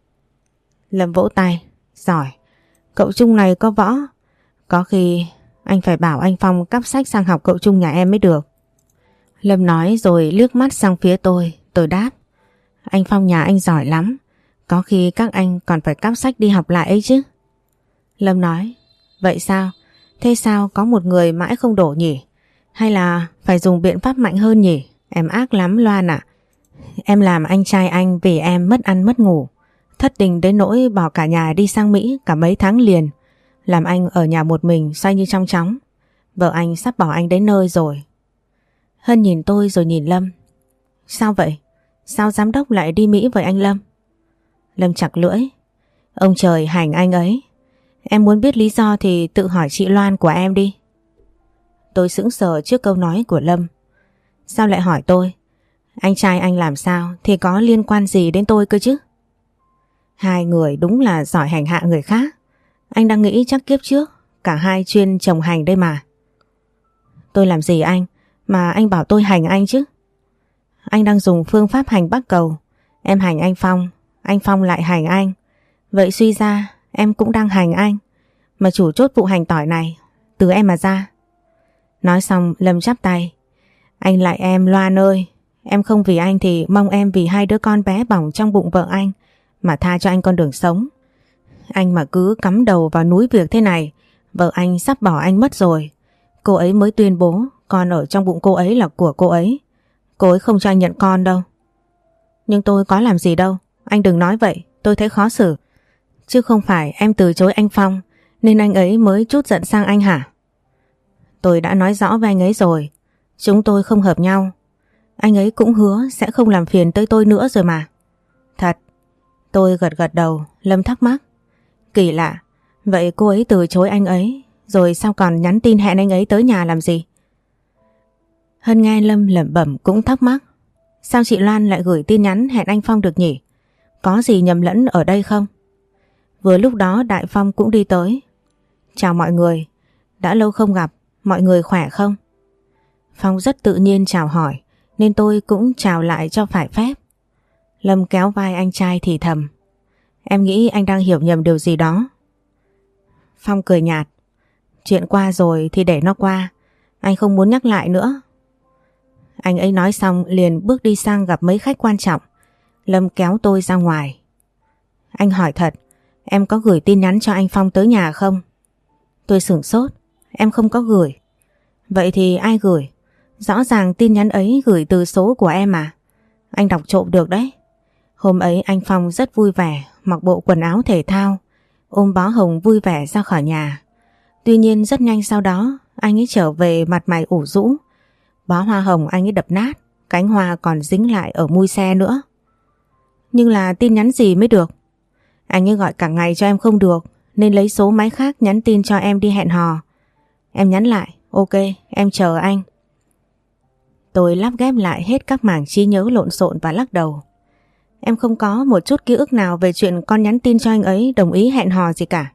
Speaker 1: Lâm vỗ tay. Giỏi, cậu Trung này có võ. Có khi anh phải bảo anh Phong cắp sách sang học cậu Trung nhà em mới được. Lâm nói rồi liếc mắt sang phía tôi. Tôi đáp. Anh Phong nhà anh giỏi lắm. Có khi các anh còn phải cắp sách đi học lại ấy chứ. Lâm nói. Vậy sao? Thế sao có một người mãi không đổ nhỉ? Hay là phải dùng biện pháp mạnh hơn nhỉ? Em ác lắm Loan ạ. Em làm anh trai anh vì em mất ăn mất ngủ. Thất tình đến nỗi bỏ cả nhà đi sang Mỹ cả mấy tháng liền. Làm anh ở nhà một mình xoay như trong chóng. Vợ anh sắp bỏ anh đến nơi rồi. Hân nhìn tôi rồi nhìn Lâm. Sao vậy? Sao giám đốc lại đi Mỹ với anh Lâm? Lâm chặt lưỡi. Ông trời hành anh ấy. Em muốn biết lý do thì tự hỏi chị Loan của em đi. Tôi sững sờ trước câu nói của Lâm. Sao lại hỏi tôi? Anh trai anh làm sao thì có liên quan gì đến tôi cơ chứ? Hai người đúng là giỏi hành hạ người khác. Anh đang nghĩ chắc kiếp trước cả hai chuyên chồng hành đây mà. Tôi làm gì anh mà anh bảo tôi hành anh chứ? Anh đang dùng phương pháp hành bắc cầu. Em hành anh Phong lại hành anh. Vậy suy ra em cũng đang hành anh. Mà chủ chốt vụ hành tỏi này từ em mà ra. Nói xong Lâm chắp tay. Anh lại em Loan ơi. Em không vì anh thì mong em vì hai đứa con bé bỏng trong bụng vợ anh mà tha cho anh con đường sống. Anh mà cứ cắm đầu vào núi việc thế này, vợ anh sắp bỏ anh mất rồi. Cô ấy mới tuyên bố con ở trong bụng cô ấy là của cô ấy. Cô ấy không cho anh nhận con đâu. Nhưng tôi có làm gì đâu. Anh đừng nói vậy, tôi thấy khó xử. Chứ không phải em từ chối anh Phong nên anh ấy mới trút giận sang anh hả? Tôi đã nói rõ với anh ấy rồi. Chúng tôi không hợp nhau. Anh ấy cũng hứa sẽ không làm phiền tới tôi nữa rồi mà. Thật. Tôi gật gật đầu. Lâm thắc mắc. Kỳ lạ. Vậy cô ấy từ chối anh ấy rồi sao còn nhắn tin hẹn anh ấy tới nhà làm gì? Hân nghe Lâm lẩm bẩm cũng thắc mắc. Sao chị Loan lại gửi tin nhắn hẹn anh Phong được nhỉ? Có gì nhầm lẫn ở đây không? Vừa lúc đó Đại Phong cũng đi tới. Chào mọi người. Đã lâu không gặp. Mọi người khỏe không? Phong rất tự nhiên chào hỏi nên tôi cũng chào lại cho phải phép. Lâm kéo vai anh trai thì thầm. Em nghĩ anh đang hiểu nhầm điều gì đó. Phong cười nhạt. Chuyện qua rồi thì để nó qua. Anh không muốn nhắc lại nữa. Anh ấy nói xong liền bước đi sang gặp mấy khách quan trọng. Lâm kéo tôi ra ngoài. Anh hỏi thật, em có gửi tin nhắn cho anh Phong tới nhà không? Tôi sửng sốt. Em không có gửi. Vậy thì ai gửi? Rõ ràng tin nhắn ấy gửi từ số của em mà. Anh đọc trộm được đấy. Hôm ấy anh Phong rất vui vẻ, mặc bộ quần áo thể thao, ôm bó hồng vui vẻ ra khỏi nhà. Tuy nhiên rất nhanh sau đó anh ấy trở về mặt mày ủ rũ. Bó hoa hồng anh ấy đập nát, cánh hoa còn dính lại ở mui xe nữa. Nhưng là tin nhắn gì mới được? Anh ấy gọi cả ngày cho em không được nên lấy số máy khác nhắn tin cho em đi hẹn hò. Em nhắn lại, ok, em chờ anh. Tôi lắp ghép lại hết các mảng trí nhớ lộn xộn và lắc đầu. Em không có một chút ký ức nào về chuyện con nhắn tin cho anh ấy đồng ý hẹn hò gì cả.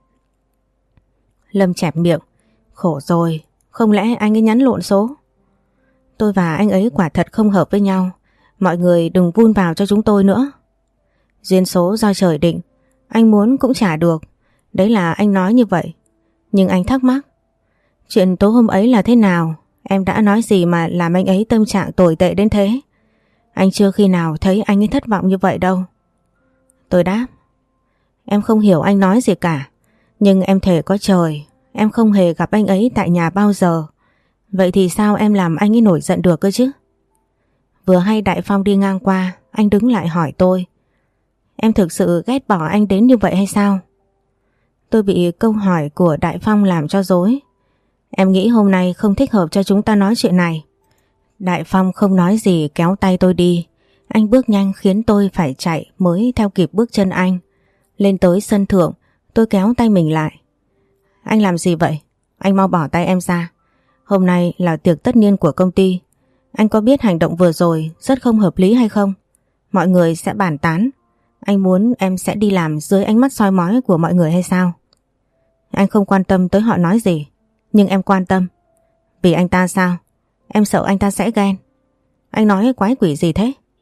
Speaker 1: Lâm chẹp miệng. Khổ rồi, không lẽ anh ấy nhắn lộn số? Tôi và anh ấy quả thật không hợp với nhau. Mọi người đừng vun vào cho chúng tôi nữa. Duyên số do trời định, anh muốn cũng trả được. Đấy là anh nói như vậy. Nhưng anh thắc mắc. Chuyện tối hôm ấy là thế nào? Em đã nói gì mà làm anh ấy tâm trạng tồi tệ đến thế? Anh chưa khi nào thấy anh ấy thất vọng như vậy đâu. Tôi đáp. Em không hiểu anh nói gì cả. Nhưng em thề có trời, em không hề gặp anh ấy tại nhà bao giờ. Vậy thì sao em làm anh ấy nổi giận được cơ chứ? Vừa hay Đại Phong đi ngang qua, anh đứng lại hỏi tôi. Em thực sự ghét bỏ anh đến như vậy hay sao? Tôi bị câu hỏi của Đại Phong làm cho rối. Em nghĩ hôm nay không thích hợp cho chúng ta nói chuyện này. Đại Phong không nói gì kéo tay tôi đi. Anh bước nhanh khiến tôi phải chạy mới theo kịp bước chân anh. Lên tới sân thượng, tôi kéo tay mình lại. Anh làm gì vậy? Anh mau bỏ tay em ra. Hôm nay là tiệc tất niên của công ty. Anh có biết hành động vừa rồi rất không hợp lý hay không? Mọi người sẽ bàn tán. Anh muốn em sẽ đi làm dưới ánh mắt soi mói của mọi người hay sao? Anh không quan tâm tới họ nói gì. Nhưng em quan tâm. Vì anh ta sao? Em sợ anh ta sẽ ghen. Anh nói quái quỷ gì thế?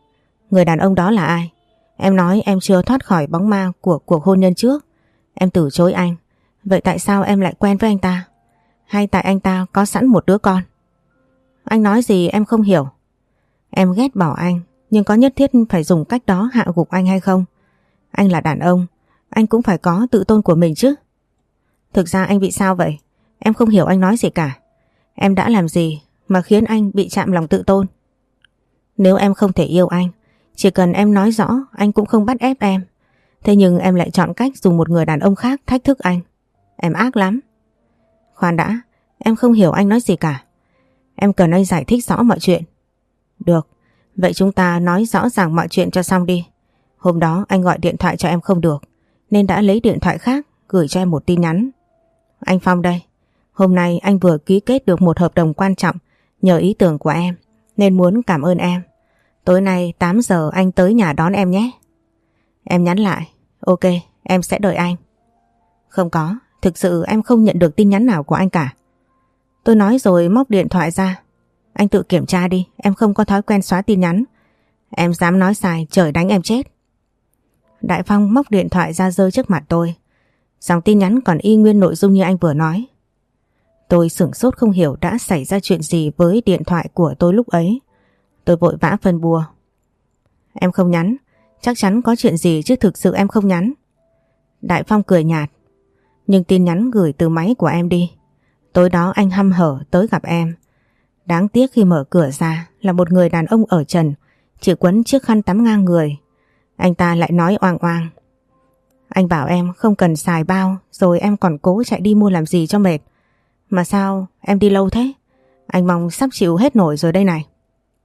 Speaker 1: Người đàn ông đó là ai? Em nói em chưa thoát khỏi bóng ma của cuộc hôn nhân trước. Em từ chối anh. Vậy tại sao em lại quen với anh ta? Hay tại anh ta có sẵn một đứa con? Anh nói gì em không hiểu. Em ghét bỏ anh, nhưng có nhất thiết phải dùng cách đó hạ gục anh hay không? Anh là đàn ông, anh cũng phải có tự tôn của mình chứ. Thực ra anh bị sao vậy? Em không hiểu anh nói gì cả. Em đã làm gì mà khiến anh bị chạm lòng tự tôn? Nếu em không thể yêu anh, chỉ cần em nói rõ, anh cũng không bắt ép em. Thế nhưng em lại chọn cách dùng một người đàn ông khác thách thức anh. Em ác lắm. Khoan đã, em không hiểu anh nói gì cả. Em cần anh giải thích rõ mọi chuyện. Được, vậy chúng ta nói rõ ràng mọi chuyện cho xong đi. Hôm đó anh gọi điện thoại cho em không được, nên đã lấy điện thoại khác gửi cho em một tin nhắn. Anh Phong đây, hôm nay anh vừa ký kết được một hợp đồng quan trọng nhờ ý tưởng của em, nên muốn cảm ơn em. Tối nay 8 giờ anh tới nhà đón em nhé. Em nhắn lại, ok, em sẽ đợi anh. Không có, thực sự em không nhận được tin nhắn nào của anh cả. Tôi nói rồi móc điện thoại ra. Anh tự kiểm tra đi, em không có thói quen xóa tin nhắn. Em dám nói sai, trời đánh em chết. Đại Phong móc điện thoại ra giơ trước mặt tôi. Dòng tin nhắn còn y nguyên nội dung như anh vừa nói. Tôi sửng sốt không hiểu đã xảy ra chuyện gì với điện thoại của tôi lúc ấy. Tôi vội vã phân bua. Em không nhắn, chắc chắn có chuyện gì chứ thực sự em không nhắn. Đại Phong cười nhạt. Nhưng tin nhắn gửi từ máy của em đi. Tối đó anh hăm hở tới gặp em. Đáng tiếc khi mở cửa ra là một người đàn ông ở trần, chỉ quấn chiếc khăn tắm ngang người. Anh ta lại nói oang oang. Anh bảo em không cần xài bao, rồi em còn cố chạy đi mua làm gì cho mệt. Mà sao em đi lâu thế? Anh mong sắp chịu hết nổi rồi đây này.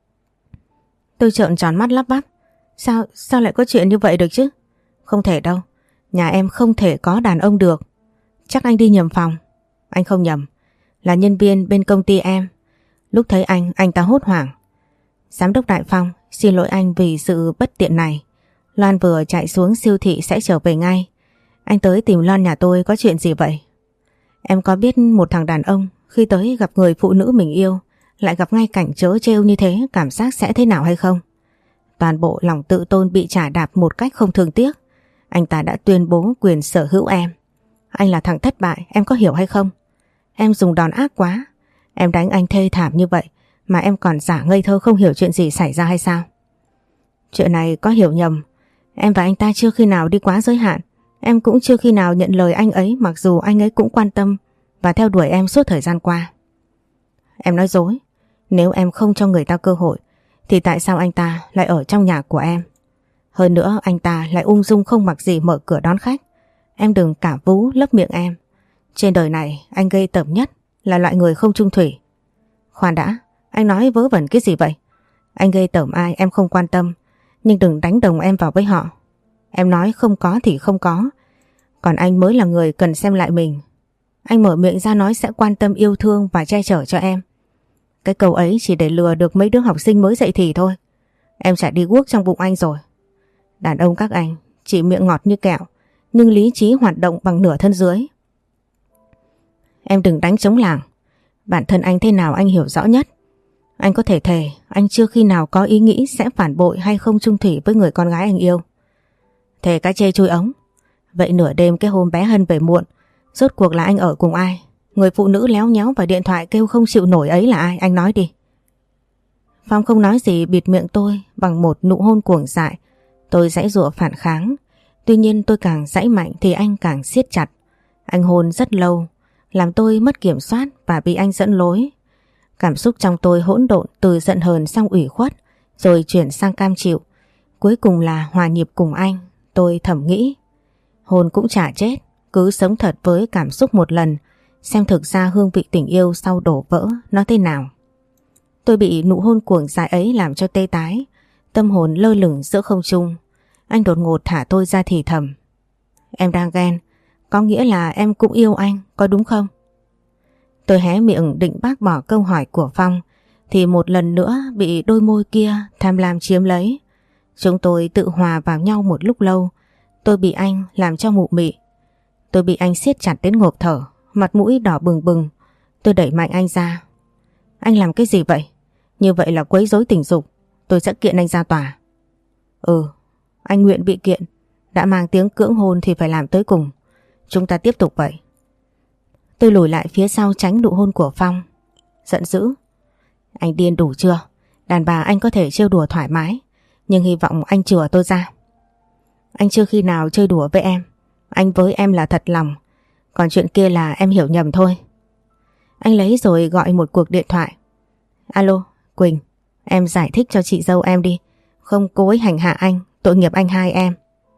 Speaker 1: Tôi trợn tròn mắt lắp bắp. Sao lại có chuyện như vậy được chứ? Không thể đâu. Nhà em không thể có đàn ông được. Chắc anh đi nhầm phòng. Anh không nhầm. Là nhân viên bên công ty em. Lúc thấy anh ta hốt hoảng. Giám đốc Đại Phong, xin lỗi anh vì sự bất tiện này. Loan vừa chạy xuống siêu thị sẽ trở về ngay. Anh tới tìm Loan nhà tôi có chuyện gì vậy? Em có biết một thằng đàn ông khi tới gặp người phụ nữ mình yêu lại gặp ngay cảnh trớ trêu như thế cảm giác sẽ thế nào hay không? Toàn bộ lòng tự tôn bị chà đạp một cách không thương tiếc. Anh ta đã tuyên bố quyền sở hữu em. Anh là thằng thất bại, em có hiểu hay không? Em dùng đòn ác quá. Em đánh anh thê thảm như vậy mà em còn giả ngây thơ không hiểu chuyện gì xảy ra hay sao? Chuyện này có hiểu nhầm. Em và anh ta chưa khi nào đi quá giới hạn. Em cũng chưa khi nào nhận lời anh ấy, mặc dù anh ấy cũng quan tâm và theo đuổi em suốt thời gian qua. Em nói dối. Nếu em không cho người ta cơ hội thì tại sao anh ta lại ở trong nhà của em? Hơn nữa anh ta lại ung dung không mặc gì mở cửa đón khách. Em đừng cả vú lấp miệng em. Trên đời này anh ghê tởm nhất là loại người không chung thủy. Khoan đã, anh nói vớ vẩn cái gì vậy? Anh ghê tởm ai em không quan tâm, nhưng đừng đánh đồng em vào với họ. Em nói không có thì không có. Còn anh mới là người cần xem lại mình. Anh mở miệng ra nói sẽ quan tâm yêu thương và che chở cho em. Cái câu ấy chỉ để lừa được mấy đứa học sinh mới dậy thì thôi. Em chả đi guốc trong bụng anh rồi. Đàn ông các anh chỉ miệng ngọt như kẹo, nhưng lý trí hoạt động bằng nửa thân dưới. Em đừng đánh trống lảng. Bản thân anh thế nào anh hiểu rõ nhất. Anh có thể thề anh chưa khi nào có ý nghĩ sẽ phản bội hay không chung thủy với người con gái anh yêu. Thề cá chê chui ống. Vậy nửa đêm cái hôm bé Hân về muộn, rốt cuộc là anh ở cùng ai? Người phụ nữ léo nhéo vào điện thoại kêu không chịu nổi ấy là ai? Anh nói đi. Phong không nói gì bịt miệng tôi bằng một nụ hôn cuồng dại. Tôi giãy giụa phản kháng. Tuy nhiên tôi càng giãy mạnh thì anh càng siết chặt. Anh hôn rất lâu, làm tôi mất kiểm soát và bị anh dẫn lối. Cảm xúc trong tôi hỗn độn, từ giận hờn sang ủy khuất, rồi chuyển sang cam chịu. Cuối cùng là hòa nhịp cùng anh. Tôi thầm nghĩ, hôn cũng chả chết, cứ sống thật với cảm xúc một lần, xem thực ra hương vị tình yêu sau đổ vỡ nó thế nào. Tôi bị nụ hôn cuồng dại ấy làm cho tê tái, tâm hồn lơ lửng giữa không trung. Anh đột ngột thả tôi ra thì thầm. Em đang ghen, có nghĩa là em cũng yêu anh, có đúng không? Tôi hé miệng định bác bỏ câu hỏi của Phong thì một lần nữa bị đôi môi kia tham lam chiếm lấy. Chúng tôi tự hòa vào nhau một lúc lâu. Tôi bị anh làm cho mụ mị. Tôi bị anh siết chặt đến ngộp thở, mặt mũi đỏ bừng bừng. Tôi đẩy mạnh anh ra. Anh làm cái gì vậy? Như vậy là quấy rối tình dục. Tôi sẽ kiện anh ra tòa. Ừ, anh nguyện bị kiện. Đã mang tiếng cưỡng hôn thì phải làm tới cùng. Chúng ta tiếp tục vậy. Tôi lùi lại phía sau tránh nụ hôn của Phong. Giận dữ. Anh điên đủ chưa? Đàn bà anh có thể trêu đùa thoải mái, nhưng hy vọng anh chừa tôi ra. Anh chưa khi nào chơi đùa với em. Anh với em là thật lòng. Còn chuyện kia là em hiểu nhầm thôi. Anh lấy rồi gọi một cuộc điện thoại. Alo, Quỳnh. Em giải thích cho chị dâu em đi. Không cố ý hành hạ anh, tội nghiệp anh hai em.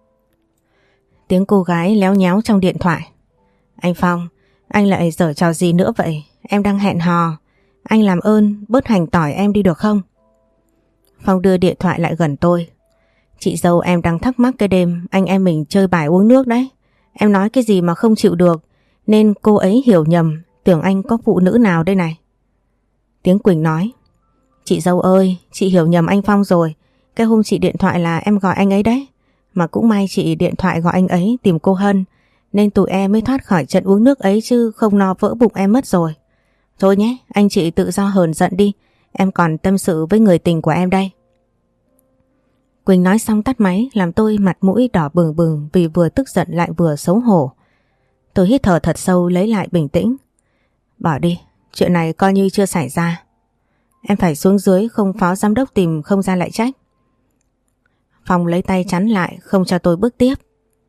Speaker 1: Tiếng cô gái léo nhéo trong điện thoại. Anh Phong, anh lại giở trò gì nữa vậy? Em đang hẹn hò. Anh làm ơn bớt hành tỏi em đi được không? Phong đưa điện thoại lại gần tôi. Chị dâu em đang thắc mắc cái đêm anh em mình chơi bài uống nước đấy. Em nói cái gì mà không chịu được, nên cô ấy hiểu nhầm, tưởng anh có phụ nữ nào đây này. Tiếng Quỳnh nói. Chị dâu ơi, chị hiểu nhầm anh Phong rồi. Cái hôm chị điện thoại là em gọi anh ấy đấy. Mà cũng may chị điện thoại gọi anh ấy tìm cô Hân, nên tụi em mới thoát khỏi trận uống nước ấy, chứ không no vỡ bụng em mất rồi. Thôi nhé, anh chị tự do hờn giận đi. Em còn tâm sự với người tình của em đây. Quỳnh nói xong tắt máy, làm tôi mặt mũi đỏ bừng bừng vì vừa tức giận lại vừa xấu hổ. Tôi hít thở thật sâu lấy lại bình tĩnh. Bỏ đi, chuyện này coi như chưa xảy ra. Em phải xuống dưới, không phó giám đốc tìm không ra lại trách. Phong lấy tay chắn lại không cho tôi bước tiếp.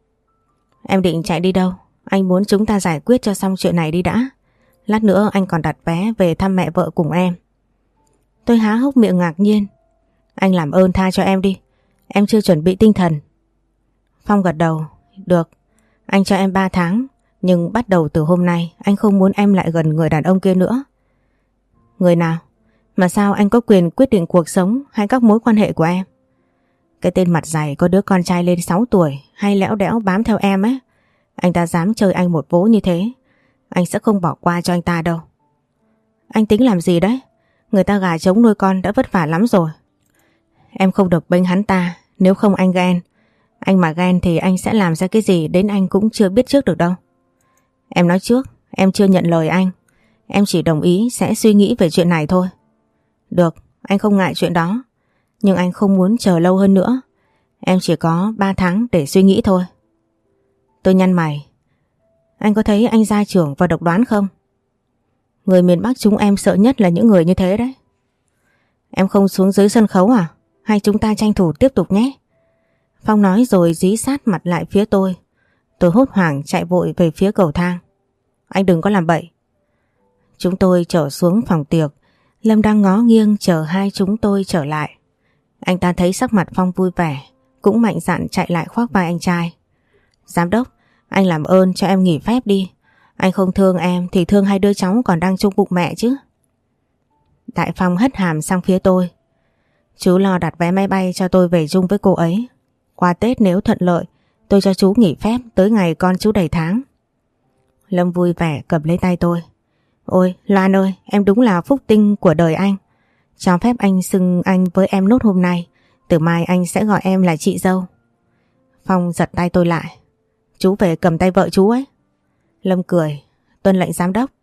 Speaker 1: Em định chạy đi đâu? Anh muốn chúng ta giải quyết cho xong chuyện này đi đã. Lát nữa anh còn đặt vé về thăm mẹ vợ cùng em. Tôi há hốc miệng ngạc nhiên. Anh làm ơn tha cho em đi. Em chưa chuẩn bị tinh thần. Phong gật đầu. Được, anh cho em 3 tháng. Nhưng bắt đầu từ hôm nay anh không muốn em lại gần người đàn ông kia nữa. Người nào? Mà sao anh có quyền quyết định cuộc sống hay các mối quan hệ của em? Cái tên mặt dày có đứa con trai lên 6 tuổi hay lẽo đẽo bám theo em ấy. Anh ta dám chơi anh một vố như thế, anh sẽ không bỏ qua cho anh ta đâu. Anh tính làm gì đấy? Người ta gà trống nuôi con đã vất vả lắm rồi. Em không được bênh hắn ta, nếu không anh ghen. Anh mà ghen thì anh sẽ làm ra cái gì đến anh cũng chưa biết trước được đâu. Em nói trước, em chưa nhận lời anh. Em chỉ đồng ý sẽ suy nghĩ về chuyện này thôi. Được, anh không ngại chuyện đó. Nhưng anh không muốn chờ lâu hơn nữa. Em chỉ có 3 tháng để suy nghĩ thôi. Tôi nhăn mày. Anh có thấy anh gia trưởng và độc đoán không? Người miền Bắc chúng em sợ nhất là những người như thế đấy. Em không xuống dưới sân khấu à? Hay chúng ta tranh thủ tiếp tục nhé? Phong nói rồi dí sát mặt lại phía tôi. Tôi hốt hoảng chạy vội về phía cầu thang. Anh đừng có làm bậy. Chúng tôi trở xuống phòng tiệc. Lâm đang ngó nghiêng chờ hai chúng tôi trở lại. Anh ta thấy sắc mặt Phong vui vẻ, cũng mạnh dạn chạy lại khoác vai anh trai. Giám đốc, anh làm ơn cho em nghỉ phép đi. Anh không thương em thì thương hai đứa cháu còn đang chung bụng mẹ chứ. Đại Phong hất hàm sang phía tôi. Chú lo đặt vé máy bay cho tôi về chung với cô ấy. Qua Tết nếu thuận lợi, tôi cho chú nghỉ phép tới ngày con chú đầy tháng. Lâm vui vẻ cầm lấy tay tôi. Ôi Loan ơi, em đúng là phúc tinh của đời anh. Cho phép anh xưng anh với em nốt hôm nay. Từ mai anh sẽ gọi em là chị dâu. Phong giật tay tôi lại. Chú về cầm tay vợ chú ấy. Lâm cười. Tuân lệnh giám đốc.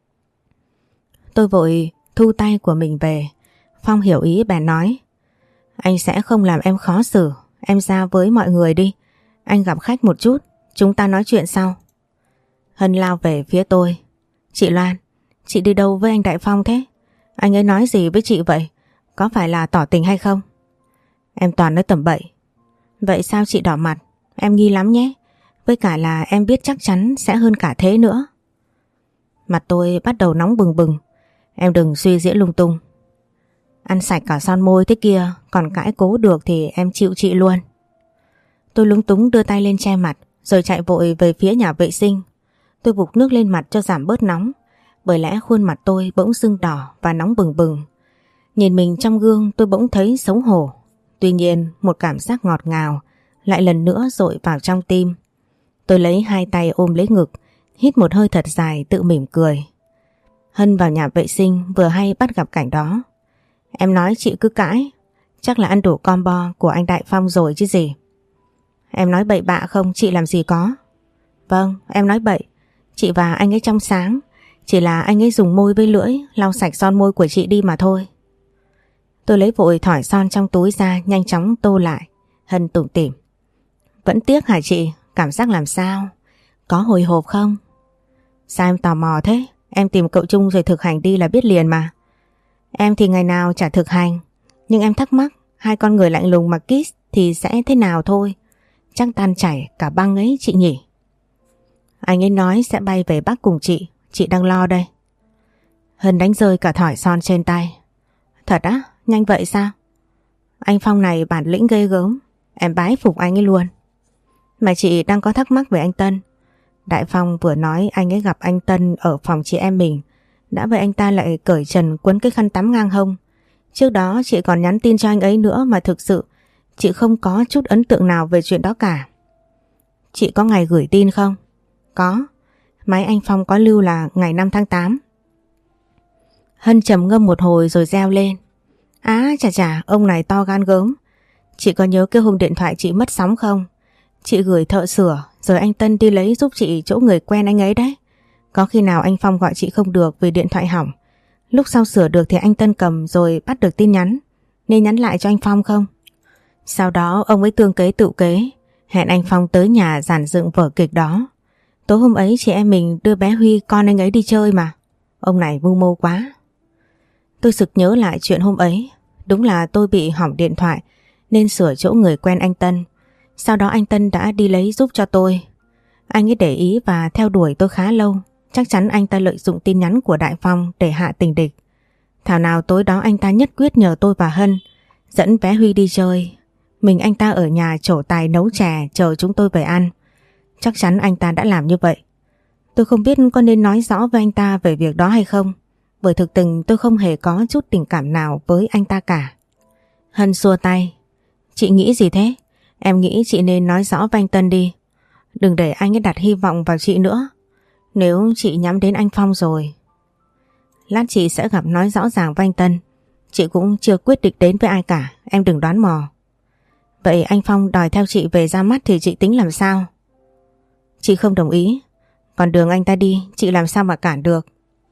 Speaker 1: Tôi vội thu tay của mình về. Phong hiểu ý bèn nói. Anh sẽ không làm em khó xử. Em ra với mọi người đi. Anh gặp khách một chút. Chúng ta nói chuyện sau. Hân lao về phía tôi. Chị Loan, chị đi đâu với anh Đại Phong thế? Anh ấy nói gì với chị vậy? Có phải là tỏ tình hay không? Em toàn nói tầm bậy. Vậy sao chị đỏ mặt? Em nghi lắm nhé. Với cả là em biết chắc chắn sẽ hơn cả thế nữa. Mặt tôi bắt đầu nóng bừng bừng. Em đừng suy diễn lung tung. Ăn sạch cả son môi thế kia, còn cãi cố được thì em chịu chị luôn. Tôi lúng túng đưa tay lên che mặt, rồi chạy vội về phía nhà vệ sinh. Tôi vụt nước lên mặt cho giảm bớt nóng, bởi lẽ khuôn mặt tôi bỗng sưng đỏ và nóng bừng bừng. Nhìn mình trong gương tôi bỗng thấy xấu hổ. Tuy nhiên một cảm giác ngọt ngào lại lần nữa dội vào trong tim. Tôi lấy hai tay ôm lấy ngực, hít một hơi thật dài tự mỉm cười. Hân vào nhà vệ sinh vừa hay bắt gặp cảnh đó. Em nói chị cứ cãi, chắc là ăn đủ combo của anh Đại Phong rồi chứ gì. Em nói bậy bạ không, chị làm gì có. Vâng, em nói bậy. Chị và anh ấy trong sáng, chỉ là anh ấy dùng môi với lưỡi lau sạch son môi của chị đi mà thôi. Tôi lấy vội thỏi son trong túi ra, nhanh chóng tô lại. Hân tủm tỉm. Vẫn tiếc hả chị? Cảm giác làm sao? Có hồi hộp không? Sao em tò mò thế? Em tìm cậu Trung rồi thực hành đi là biết liền mà. Em thì ngày nào chả thực hành. Nhưng em thắc mắc hai con người lạnh lùng mà kiss thì sẽ thế nào thôi. Chắc tan chảy cả băng ấy chị nhỉ? Anh ấy nói sẽ bay về Bắc cùng chị đang lo đây. Hân đánh rơi cả thỏi son trên tay. Thật á? Nhanh vậy sao? Anh Phong này bản lĩnh ghê gớm. Em bái phục anh ấy luôn. Mà chị đang có thắc mắc về anh Tân. Đại Phong vừa nói anh ấy gặp anh Tân ở phòng chị em mình. Đã vậy anh ta lại cởi trần quấn cái khăn tắm ngang hông. Trước đó chị còn nhắn tin cho anh ấy nữa mà thực sự chị không có chút ấn tượng nào về chuyện đó cả. Chị có ngày gửi tin không? Có. Máy anh Phong có lưu là ngày 5 tháng 8. Hân trầm ngâm một hồi rồi reo lên. Chà, ông này to gan gớm. Chị có nhớ cái hôm điện thoại chị mất sóng không? Chị gửi thợ sửa rồi anh Tân đi lấy giúp chị chỗ người quen anh ấy đấy. Có khi nào anh Phong gọi chị không được vì điện thoại hỏng. Lúc sau sửa được thì anh Tân cầm rồi bắt được tin nhắn. Nên nhắn lại cho anh Phong không? Sau đó ông ấy tương kế tự kế. Hẹn anh Phong tới nhà dàn dựng vở kịch đó. Tối hôm ấy chị em mình đưa bé Huy con anh ấy đi chơi mà. Ông này mưu mô quá. Tôi sực nhớ lại chuyện hôm ấy. Đúng là tôi bị hỏng điện thoại nên sửa chỗ người quen anh Tân. Sau đó anh Tân đã đi lấy giúp cho tôi. Anh ấy để ý và theo đuổi tôi khá lâu. Chắc chắn anh ta lợi dụng tin nhắn của Đại Phong để hạ tình địch. Thảo nào tối đó anh ta nhất quyết nhờ tôi và Hân dẫn bé Huy đi chơi. Mình anh ta ở nhà trổ tài nấu chè chờ chúng tôi về ăn. Chắc chắn anh ta đã làm như vậy. Tôi không biết có nên nói rõ với anh ta về việc đó hay không. Bởi thực tình tôi không hề có chút tình cảm nào với anh ta cả. Hân xua tay. Chị nghĩ gì thế? Em nghĩ chị nên nói rõ với anh Tân đi. Đừng để anh ấy đặt hy vọng vào chị nữa. Nếu chị nhắm đến anh Phong rồi. Lát chị sẽ gặp nói rõ ràng với anh Tân. Chị cũng chưa quyết định đến với ai cả. Em đừng đoán mò. Vậy anh Phong đòi theo chị về ra mắt thì chị tính làm sao? Chị không đồng ý. Còn đường anh ta đi chị làm sao mà cản được.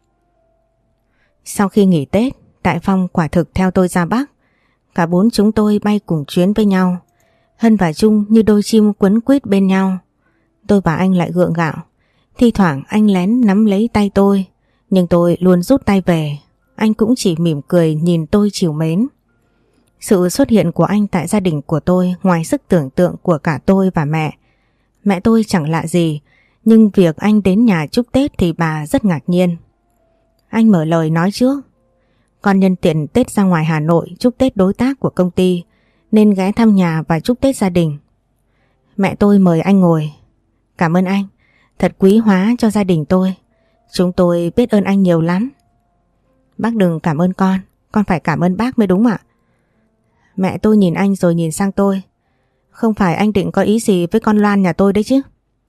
Speaker 1: Sau khi nghỉ Tết, Đại Phong quả thực theo tôi ra Bắc. Cả bốn chúng tôi bay cùng chuyến với nhau. Hân và Trung như đôi chim quấn quýt bên nhau. Tôi và anh lại gượng gạo. Thi thoảng anh lén nắm lấy tay tôi, nhưng tôi luôn rút tay về. Anh cũng chỉ mỉm cười nhìn tôi trìu mến. Sự xuất hiện của anh tại gia đình của tôi ngoài sức tưởng tượng của cả tôi và mẹ. Mẹ tôi chẳng lạ gì, nhưng việc anh đến nhà chúc Tết thì bà rất ngạc nhiên. Anh mở lời nói trước. Con nhân tiện Tết ra ngoài Hà Nội chúc Tết đối tác của công ty nên ghé thăm nhà và chúc Tết gia đình. Mẹ tôi mời anh ngồi. Cảm ơn anh, thật quý hóa cho gia đình tôi. Chúng tôi biết ơn anh nhiều lắm. Bác đừng cảm ơn con phải cảm ơn bác mới đúng ạ. Mẹ tôi nhìn anh rồi nhìn sang tôi. Không phải anh định có ý gì với con Loan nhà tôi đấy chứ?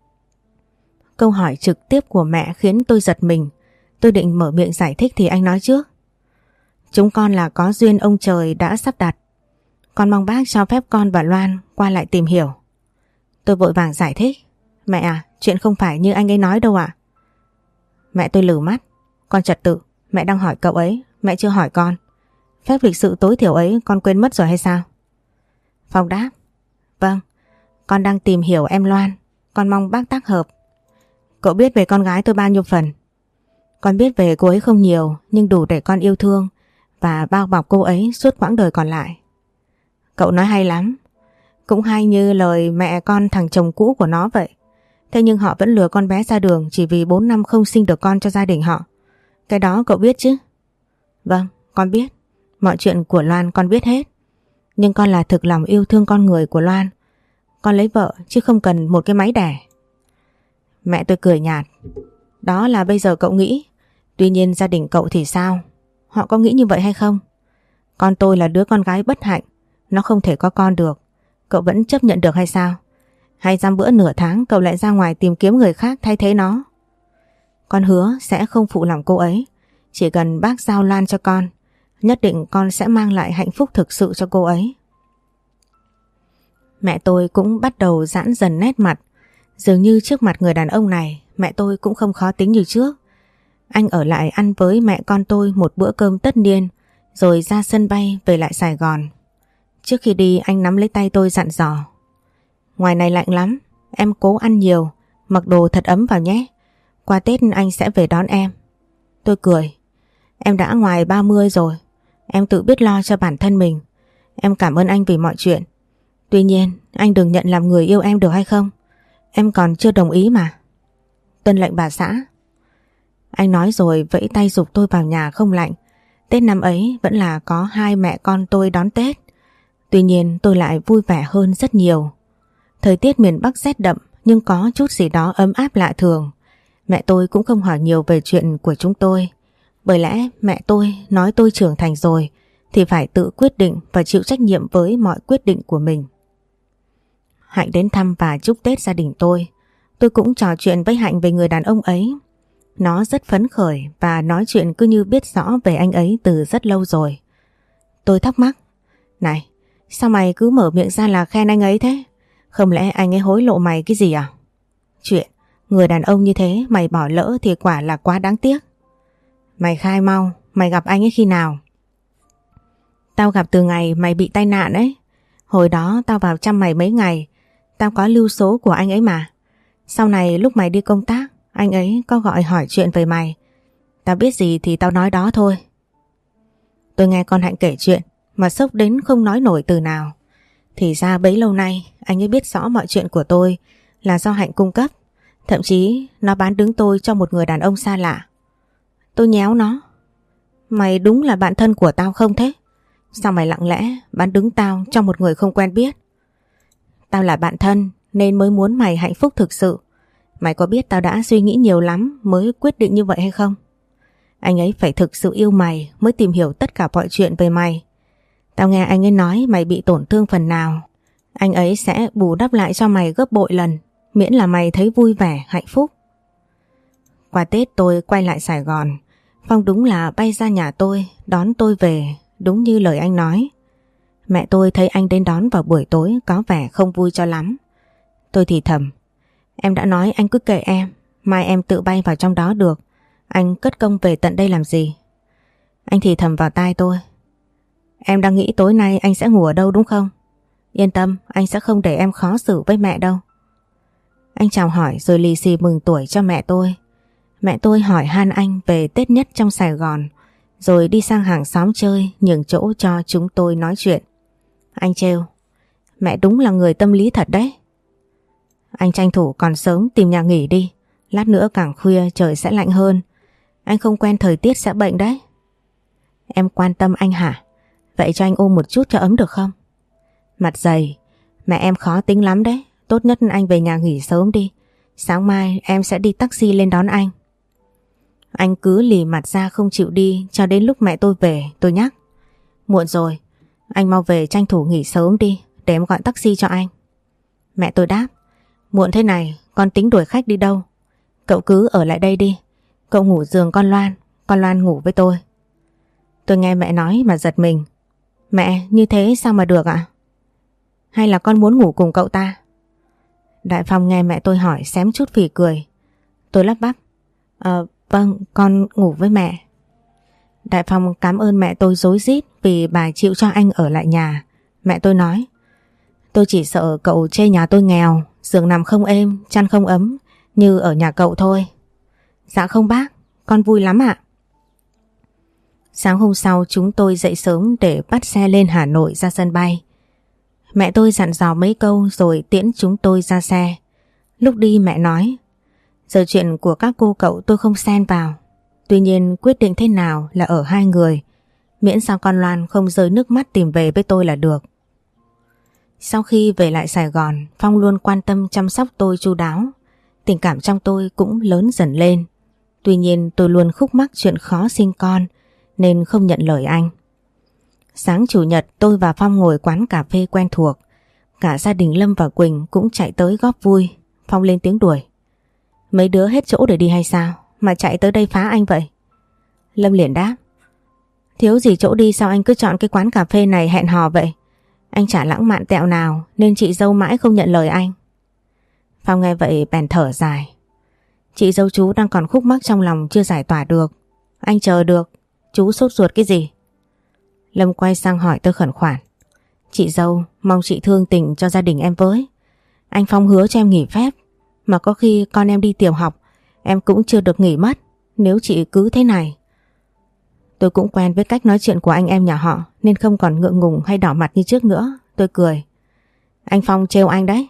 Speaker 1: Câu hỏi trực tiếp của mẹ khiến tôi giật mình. Tôi định mở miệng giải thích thì anh nói trước. Chúng con là có duyên ông trời đã sắp đặt. Con mong bác cho phép con và Loan qua lại tìm hiểu. Tôi vội vàng giải thích. Mẹ à, chuyện không phải như anh ấy nói đâu ạ. Mẹ tôi lử mắt. Con trật tự, mẹ đang hỏi cậu ấy, mẹ chưa hỏi con. Phép lịch sự tối thiểu ấy con quên mất rồi hay sao? Phong đáp. Vâng, con đang tìm hiểu em Loan. Con mong bác tác hợp. Cậu biết về con gái tôi bao nhiêu phần? Con biết về cô ấy không nhiều, nhưng đủ để con yêu thương và bao bọc cô ấy suốt quãng đời còn lại. Cậu nói hay lắm. Cũng hay như lời mẹ con thằng chồng cũ của nó vậy. Thế nhưng họ vẫn lừa con bé ra đường chỉ vì 4 năm không sinh được con cho gia đình họ. Cái đó cậu biết chứ? Vâng, con biết. Mọi chuyện của Loan con biết hết. Nhưng con là thực lòng yêu thương con người của Loan. Con lấy vợ chứ không cần một cái máy đẻ. Mẹ tôi cười nhạt. Đó là bây giờ cậu nghĩ. Tuy nhiên gia đình cậu thì sao? Họ có nghĩ như vậy hay không? Con tôi là đứa con gái bất hạnh. Nó không thể có con được. Cậu vẫn chấp nhận được hay sao? Hay dăm bữa nửa tháng cậu lại ra ngoài tìm kiếm người khác thay thế nó? Con hứa sẽ không phụ lòng cô ấy. Chỉ cần bác giao Loan cho con, nhất định con sẽ mang lại hạnh phúc thực sự cho cô ấy. Mẹ tôi cũng bắt đầu giãn dần nét mặt. Dường như trước mặt người đàn ông này, mẹ tôi cũng không khó tính như trước. Anh ở lại ăn với mẹ con tôi một bữa cơm tất niên, rồi ra sân bay về lại Sài Gòn. Trước khi đi anh nắm lấy tay tôi dặn dò. Ngoài này lạnh lắm, em cố ăn nhiều, mặc đồ thật ấm vào nhé. Qua Tết anh sẽ về đón em. Tôi cười. Em đã ngoài 30 rồi, em tự biết lo cho bản thân mình. Em cảm ơn anh vì mọi chuyện. Tuy nhiên anh đừng nhận làm người yêu em được hay không? Em còn chưa đồng ý mà. Tuân lệnh bà xã. Anh nói rồi vẫy tay giục tôi vào nhà không lạnh. Tết năm ấy vẫn là có hai mẹ con tôi đón Tết. Tuy nhiên tôi lại vui vẻ hơn rất nhiều. Thời tiết miền Bắc rét đậm nhưng có chút gì đó ấm áp lạ thường. Mẹ tôi cũng không hỏi nhiều về chuyện của chúng tôi. Bởi lẽ mẹ tôi nói tôi trưởng thành rồi thì phải tự quyết định và chịu trách nhiệm với mọi quyết định của mình. Hạnh đến thăm và chúc Tết gia đình tôi. Tôi cũng trò chuyện với Hạnh về người đàn ông ấy. Nó rất phấn khởi và nói chuyện cứ như biết rõ về anh ấy từ rất lâu rồi. Tôi thắc mắc. Này, sao mày cứ mở miệng ra là khen anh ấy thế? Không lẽ anh ấy hối lộ mày cái gì à? Chuyện người đàn ông như thế mày bỏ lỡ thì quả là quá đáng tiếc. Mày khai mau, mày gặp anh ấy khi nào? Tao gặp từ ngày mày bị tai nạn ấy. Hồi đó tao vào chăm mày mấy ngày. Tao có lưu số của anh ấy mà. Sau này lúc mày đi công tác, anh ấy có gọi hỏi chuyện về mày. Tao biết gì thì tao nói đó thôi. Tôi nghe con Hạnh kể chuyện mà sốc đến không nói nổi từ nào. Thì ra bấy lâu nay anh ấy biết rõ mọi chuyện của tôi là do Hạnh cung cấp. Thậm chí nó bán đứng tôi cho một người đàn ông xa lạ. Tôi nhéo nó. Mày đúng là bạn thân của tao không thế? Sao mày lặng lẽ bán đứng tao cho một người không quen biết? Tao là bạn thân nên mới muốn mày hạnh phúc thực sự. Mày có biết tao đã suy nghĩ nhiều lắm mới quyết định như vậy hay không? Anh ấy phải thực sự yêu mày mới tìm hiểu tất cả mọi chuyện về mày. Tao nghe anh ấy nói mày bị tổn thương phần nào, anh ấy sẽ bù đắp lại cho mày gấp bội lần, miễn là mày thấy vui vẻ, hạnh phúc. Qua Tết tôi quay lại Sài Gòn. Phong đúng là bay ra nhà tôi đón tôi về, đúng như lời anh nói. Mẹ tôi thấy anh đến đón vào buổi tối có vẻ không vui cho lắm. Tôi thì thầm. Em đã nói anh cứ kệ em, mai em tự bay vào trong đó được. Anh cất công về tận đây làm gì? Anh thì thầm vào tai tôi. Em đang nghĩ tối nay anh sẽ ngủ ở đâu đúng không? Yên tâm, anh sẽ không để em khó xử với mẹ đâu. Anh chào hỏi rồi lì xì mừng tuổi cho mẹ tôi. Mẹ tôi hỏi han anh về Tết nhất trong Sài Gòn, rồi đi sang hàng xóm chơi nhường chỗ cho chúng tôi nói chuyện. Anh trêu. Mẹ đúng là người tâm lý thật đấy. Anh tranh thủ còn sớm tìm nhà nghỉ đi. Lát nữa càng khuya trời sẽ lạnh hơn. Anh không quen thời tiết sẽ bệnh đấy. Em quan tâm anh hả? Vậy cho anh ôm một chút cho ấm được không? Mặt dày. Mẹ em khó tính lắm đấy. Tốt nhất anh về nhà nghỉ sớm đi. Sáng mai em sẽ đi taxi lên đón anh. Anh cứ lì mặt ra không chịu đi cho đến lúc mẹ tôi về. Tôi nhắc. Muộn rồi. Anh mau về tranh thủ nghỉ sớm đi để em gọi taxi cho anh. Mẹ tôi đáp. Muộn thế này con tính đuổi khách đi đâu? Cậu cứ ở lại đây đi. Cậu ngủ giường con Loan ngủ với tôi. Tôi nghe mẹ nói mà giật mình. Mẹ, như thế sao mà được ạ? Hay là con muốn ngủ cùng cậu ta? Đại Phong nghe mẹ tôi hỏi xém chút phì cười. Tôi lắp bắp. Vâng, con ngủ với mẹ. Đại Phong cảm ơn mẹ tôi rối rít vì bà chịu cho anh ở lại nhà. Mẹ tôi nói. Tôi chỉ sợ cậu chê nhà tôi nghèo, giường nằm không êm, chăn không ấm như ở nhà cậu thôi. Dạ không bác, con vui lắm ạ. Sáng hôm sau chúng tôi dậy sớm để bắt xe lên Hà Nội ra sân bay. Mẹ tôi dặn dò mấy câu rồi tiễn chúng tôi ra xe. Lúc đi mẹ nói, giờ chuyện của các cô cậu tôi không xen vào. Tuy nhiên quyết định thế nào là ở hai người, miễn sao con Loan không rơi nước mắt tìm về với tôi là được. Sau khi về lại Sài Gòn, Phong luôn quan tâm chăm sóc tôi chu đáo. Tình cảm trong tôi cũng lớn dần lên. Tuy nhiên tôi luôn khúc mắc chuyện khó sinh con nên không nhận lời anh. Sáng chủ nhật tôi và Phong ngồi quán cà phê quen thuộc. Cả gia đình Lâm và Quỳnh cũng chạy tới góp vui. Phong lên tiếng đuổi. Mấy đứa hết chỗ để đi hay sao mà chạy tới đây phá anh vậy? Lâm liền đáp. Thiếu gì chỗ đi sao anh cứ chọn cái quán cà phê này hẹn hò vậy? Anh chả lãng mạn tẹo nào nên chị dâu mãi không nhận lời anh. Phong nghe vậy bèn thở dài. Chị dâu chú đang còn khúc mắc trong lòng chưa giải tỏa được. Anh chờ được. Chú sốt ruột cái gì? Lâm quay sang hỏi tôi khẩn khoản. Chị dâu, mong chị thương tình cho gia đình em với. Anh Phong hứa cho em nghỉ phép, mà có khi con em đi tiểu học em cũng chưa được nghỉ mất nếu chị cứ thế này. Tôi cũng quen với cách nói chuyện của anh em nhà họ nên không còn ngượng ngùng hay đỏ mặt như trước nữa. Tôi cười. Anh Phong trêu anh đấy.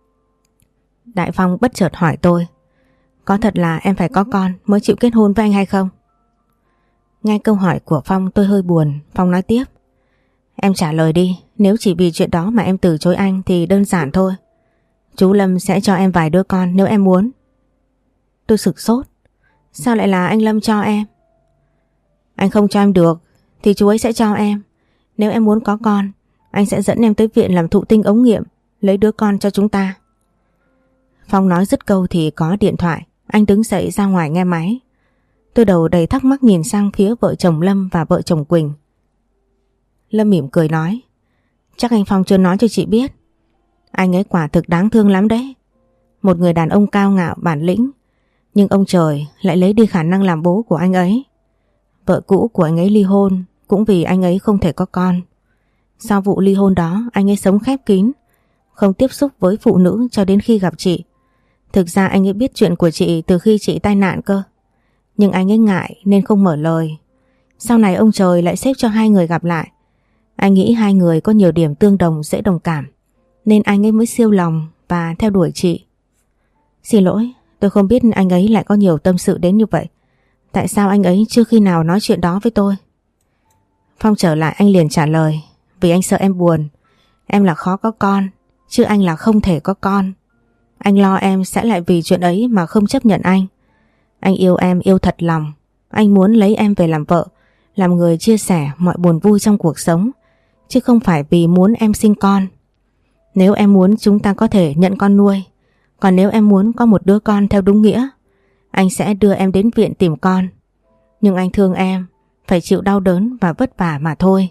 Speaker 1: Đại Phong bất chợt hỏi tôi, có thật là em phải có con mới chịu kết hôn với anh hay không? Nghe câu hỏi của Phong tôi hơi buồn. Phong nói tiếp, em trả lời đi, nếu chỉ vì chuyện đó mà em từ chối anh thì đơn giản thôi. Chú Lâm sẽ cho em vài đứa con nếu em muốn. Tôi sửng sốt. Sao lại là anh Lâm cho em? Anh không cho em được thì chú ấy sẽ cho em. Nếu em muốn có con, anh sẽ dẫn em tới viện làm thụ tinh ống nghiệm, lấy đứa con cho chúng ta. Phong nói dứt câu thì có điện thoại. Anh đứng dậy ra ngoài nghe máy. Tôi đầu đầy thắc mắc nhìn sang phía vợ chồng Lâm và vợ chồng Quỳnh. Lâm mỉm cười nói, chắc anh Phong chưa nói cho chị biết. Anh ấy quả thực đáng thương lắm đấy. Một người đàn ông cao ngạo bản lĩnh, nhưng ông trời lại lấy đi khả năng làm bố của anh ấy. Vợ cũ của anh ấy ly hôn cũng vì anh ấy không thể có con. Sau vụ ly hôn đó anh ấy sống khép kín, không tiếp xúc với phụ nữ cho đến khi gặp chị. Thực ra anh ấy biết chuyện của chị từ khi chị tai nạn cơ, nhưng anh ấy ngại nên không mở lời. Sau này ông trời lại xếp cho hai người gặp lại. Anh nghĩ hai người có nhiều điểm tương đồng dễ đồng cảm, nên anh ấy mới siêu lòng và theo đuổi chị. Xin lỗi, tôi không biết anh ấy lại có nhiều tâm sự đến như vậy. Tại sao anh ấy chưa khi nào nói chuyện đó với tôi? Phong trở lại anh liền trả lời, vì anh sợ em buồn. Em là khó có con, chứ anh là không thể có con. Anh lo em sẽ lại vì chuyện ấy mà không chấp nhận anh. Anh yêu em yêu thật lòng. Anh muốn lấy em về làm vợ, làm người chia sẻ mọi buồn vui trong cuộc sống, chứ không phải vì muốn em sinh con. Nếu em muốn chúng ta có thể nhận con nuôi. Còn nếu em muốn có một đứa con theo đúng nghĩa, anh sẽ đưa em đến viện tìm con. Nhưng anh thương em, phải chịu đau đớn và vất vả mà thôi.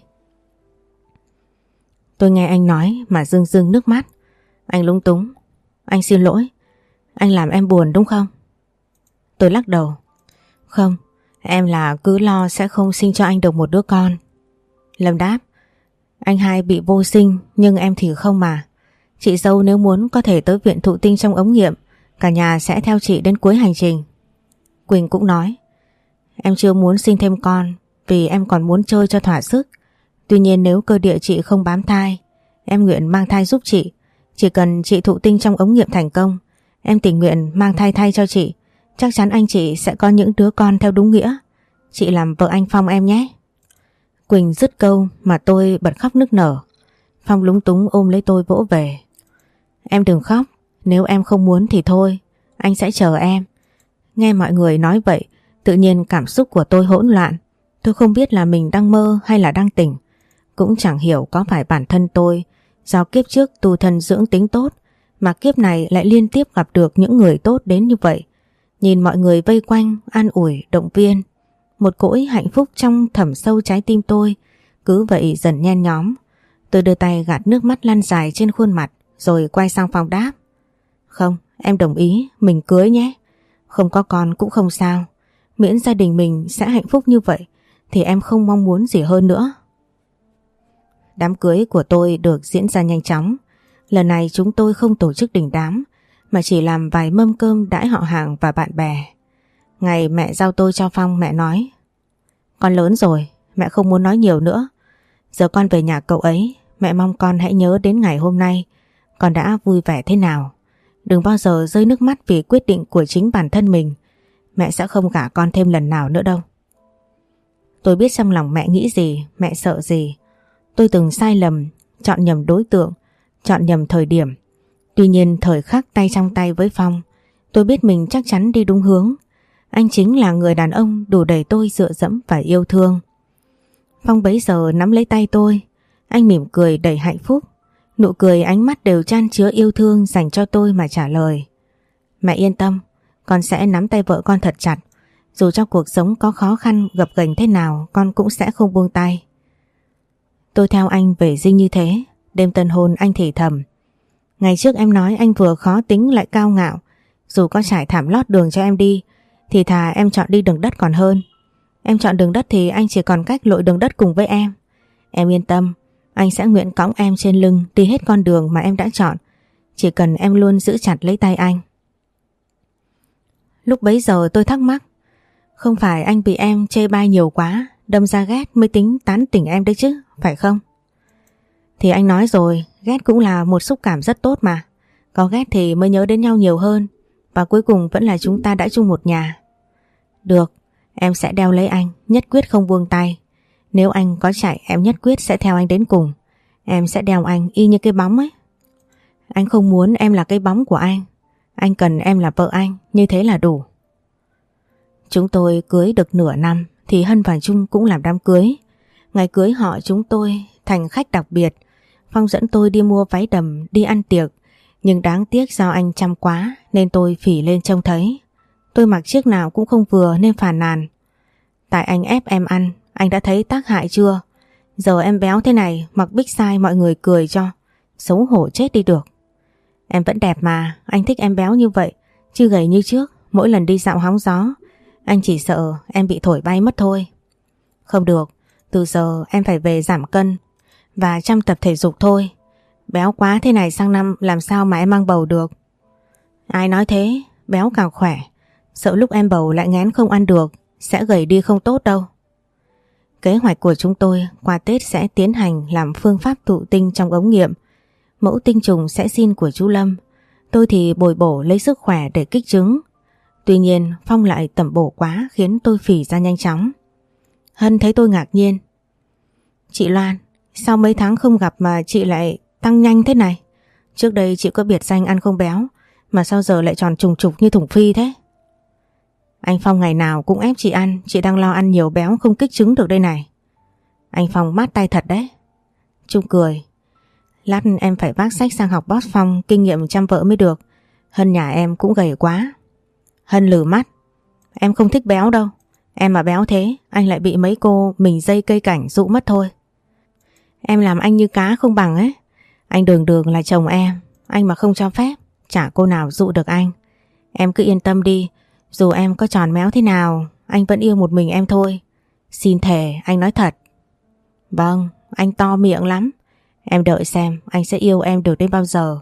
Speaker 1: Tôi nghe anh nói mà rưng rưng nước mắt. Anh lúng túng. Anh xin lỗi, anh làm em buồn đúng không? Tôi lắc đầu. Không, em là cứ lo sẽ không sinh cho anh được một đứa con. Lâm đáp, anh hai bị vô sinh nhưng em thì không mà. Chị dâu nếu muốn có thể tới viện thụ tinh trong ống nghiệm, cả nhà sẽ theo chị đến cuối hành trình. Quỳnh cũng nói, em chưa muốn sinh thêm con vì em còn muốn chơi cho thỏa sức. Tuy nhiên nếu cơ địa chị không bám thai, em nguyện mang thai giúp chị. Chỉ cần chị thụ tinh trong ống nghiệm thành công, em tình nguyện mang thai thay cho chị. Chắc chắn anh chị sẽ có những đứa con theo đúng nghĩa. Chị làm vợ anh Phong em nhé. Quỳnh dứt câu mà tôi bật khóc nức nở. Phong lúng túng ôm lấy tôi vỗ về. Em đừng khóc, nếu em không muốn thì thôi, anh sẽ chờ em. Nghe mọi người nói vậy, tự nhiên cảm xúc của tôi hỗn loạn. Tôi không biết là mình đang mơ hay là đang tỉnh. Cũng chẳng hiểu có phải bản thân tôi do kiếp trước tu thân dưỡng tính tốt mà kiếp này lại liên tiếp gặp được những người tốt đến như vậy. Nhìn mọi người vây quanh, an ủi, động viên, một cõi hạnh phúc trong thẳm sâu trái tim tôi cứ vậy dần nhen nhóm. Tôi đưa tay gạt nước mắt lăn dài trên khuôn mặt rồi quay sang Phong đáp. Không, em đồng ý, mình cưới nhé. Không có con cũng không sao, miễn gia đình mình sẽ hạnh phúc như vậy thì em không mong muốn gì hơn nữa. Đám cưới của tôi được diễn ra nhanh chóng. Lần này chúng tôi không tổ chức đình đám mà chỉ làm vài mâm cơm đãi họ hàng và bạn bè. Ngày mẹ giao tôi cho Phong, mẹ nói, con lớn rồi, mẹ không muốn nói nhiều nữa. Giờ con về nhà cậu ấy, mẹ mong con hãy nhớ đến ngày hôm nay con đã vui vẻ thế nào. Đừng bao giờ rơi nước mắt vì quyết định của chính bản thân mình. Mẹ sẽ không gả con thêm lần nào nữa đâu. Tôi biết trong lòng mẹ nghĩ gì, mẹ sợ gì. Tôi từng sai lầm, chọn nhầm đối tượng, chọn nhầm thời điểm. Tuy nhiên thời khắc tay trong tay với Phong, tôi biết mình chắc chắn đi đúng hướng. Anh chính là người đàn ông đủ để tôi dựa dẫm và yêu thương. Phong bấy giờ nắm lấy tay tôi. Anh mỉm cười đầy hạnh phúc. Nụ cười ánh mắt đều chan chứa yêu thương dành cho tôi mà trả lời. Mẹ yên tâm, con sẽ nắm tay vợ con thật chặt. Dù cho cuộc sống có khó khăn gập ghềnh thế nào, con cũng sẽ không buông tay. Tôi theo anh về Dinh như thế. Đêm tân hôn anh thì thầm, ngày trước em nói anh vừa khó tính lại cao ngạo. Dù có trải thảm lót đường cho em đi thì thà em chọn đi đường đất còn hơn. Em chọn đường đất thì anh chỉ còn cách lội đường đất cùng với em. Em yên tâm, Anh sẽ nguyện cõng em trên lưng đi hết con đường mà em đã chọn. Chỉ cần em luôn giữ chặt lấy tay anh. Lúc bấy giờ tôi thắc mắc, không phải anh bị em chê bai nhiều quá, đâm ra ghét mới tính tán tỉnh em đấy chứ, phải không? Thì anh nói rồi, ghét cũng là một xúc cảm rất tốt mà. Có ghét thì mới nhớ đến nhau nhiều hơn. Và cuối cùng vẫn là chúng ta đã chung một nhà. Được, em sẽ đeo lấy anh, nhất quyết không buông tay. Nếu anh có chạy em nhất quyết sẽ theo anh đến cùng. Em sẽ đeo anh y như cái bóng ấy. Anh không muốn em là cái bóng của anh. Anh cần em là vợ anh, như thế là đủ. Chúng tôi cưới được nửa năm thì Hân và Trung cũng làm đám cưới. Ngày cưới họ chúng tôi thành khách đặc biệt. Phong dẫn tôi đi mua váy đầm đi ăn tiệc. Nhưng đáng tiếc do anh chăm quá nên tôi phỉ lên trông thấy. Tôi mặc chiếc nào cũng không vừa nên phàn nàn. Tại anh ép em ăn, anh đã thấy tác hại chưa? Giờ em béo thế này mặc big size mọi người cười cho. Xấu hổ chết đi được. Em vẫn đẹp mà, anh thích em béo như vậy, chứ gầy như trước. Mỗi lần đi dạo hóng gió, anh chỉ sợ em bị thổi bay mất thôi. Không được, từ giờ em phải về giảm cân và chăm tập thể dục thôi. Béo quá thế này sang năm làm sao mà em mang bầu được. Ai nói thế, béo càng khỏe. Sợ lúc em bầu lại ngén không ăn được, sẽ gầy đi không tốt đâu. Kế hoạch của chúng tôi qua Tết sẽ tiến hành làm phương pháp thụ tinh trong ống nghiệm. Mẫu tinh trùng sẽ xin của chú Lâm. Tôi thì bồi bổ lấy sức khỏe để kích trứng. Tuy nhiên Phong lại tẩm bổ quá khiến tôi phì ra nhanh chóng. Hân thấy tôi ngạc nhiên. Chị Loan, sao mấy tháng không gặp mà chị lại tăng nhanh thế này? Trước đây chị có biệt danh ăn không béo, mà sao giờ lại tròn trùng trục như thủng phi thế? Anh Phong ngày nào cũng ép chị ăn, chị đang lo ăn nhiều béo không kích trứng được đây này. Anh Phong mát tay thật đấy. Trung cười. Lát em phải vác sách sang học boss Phong kinh nghiệm chăm vợ mới được. Hân nhà em cũng gầy quá. Hân lừ mắt. Em không thích béo đâu. Em mà béo thế anh lại bị mấy cô mình dây cây cảnh dụ mất thôi. Em làm anh như cá không bằng ấy. Anh đường đường là chồng em, anh mà không cho phép chả cô nào dụ được anh. Em cứ yên tâm đi, dù em có tròn méo thế nào anh vẫn yêu một mình em thôi. Xin thề anh nói thật. Vâng, anh to miệng lắm. Em đợi xem anh sẽ yêu em được đến bao giờ.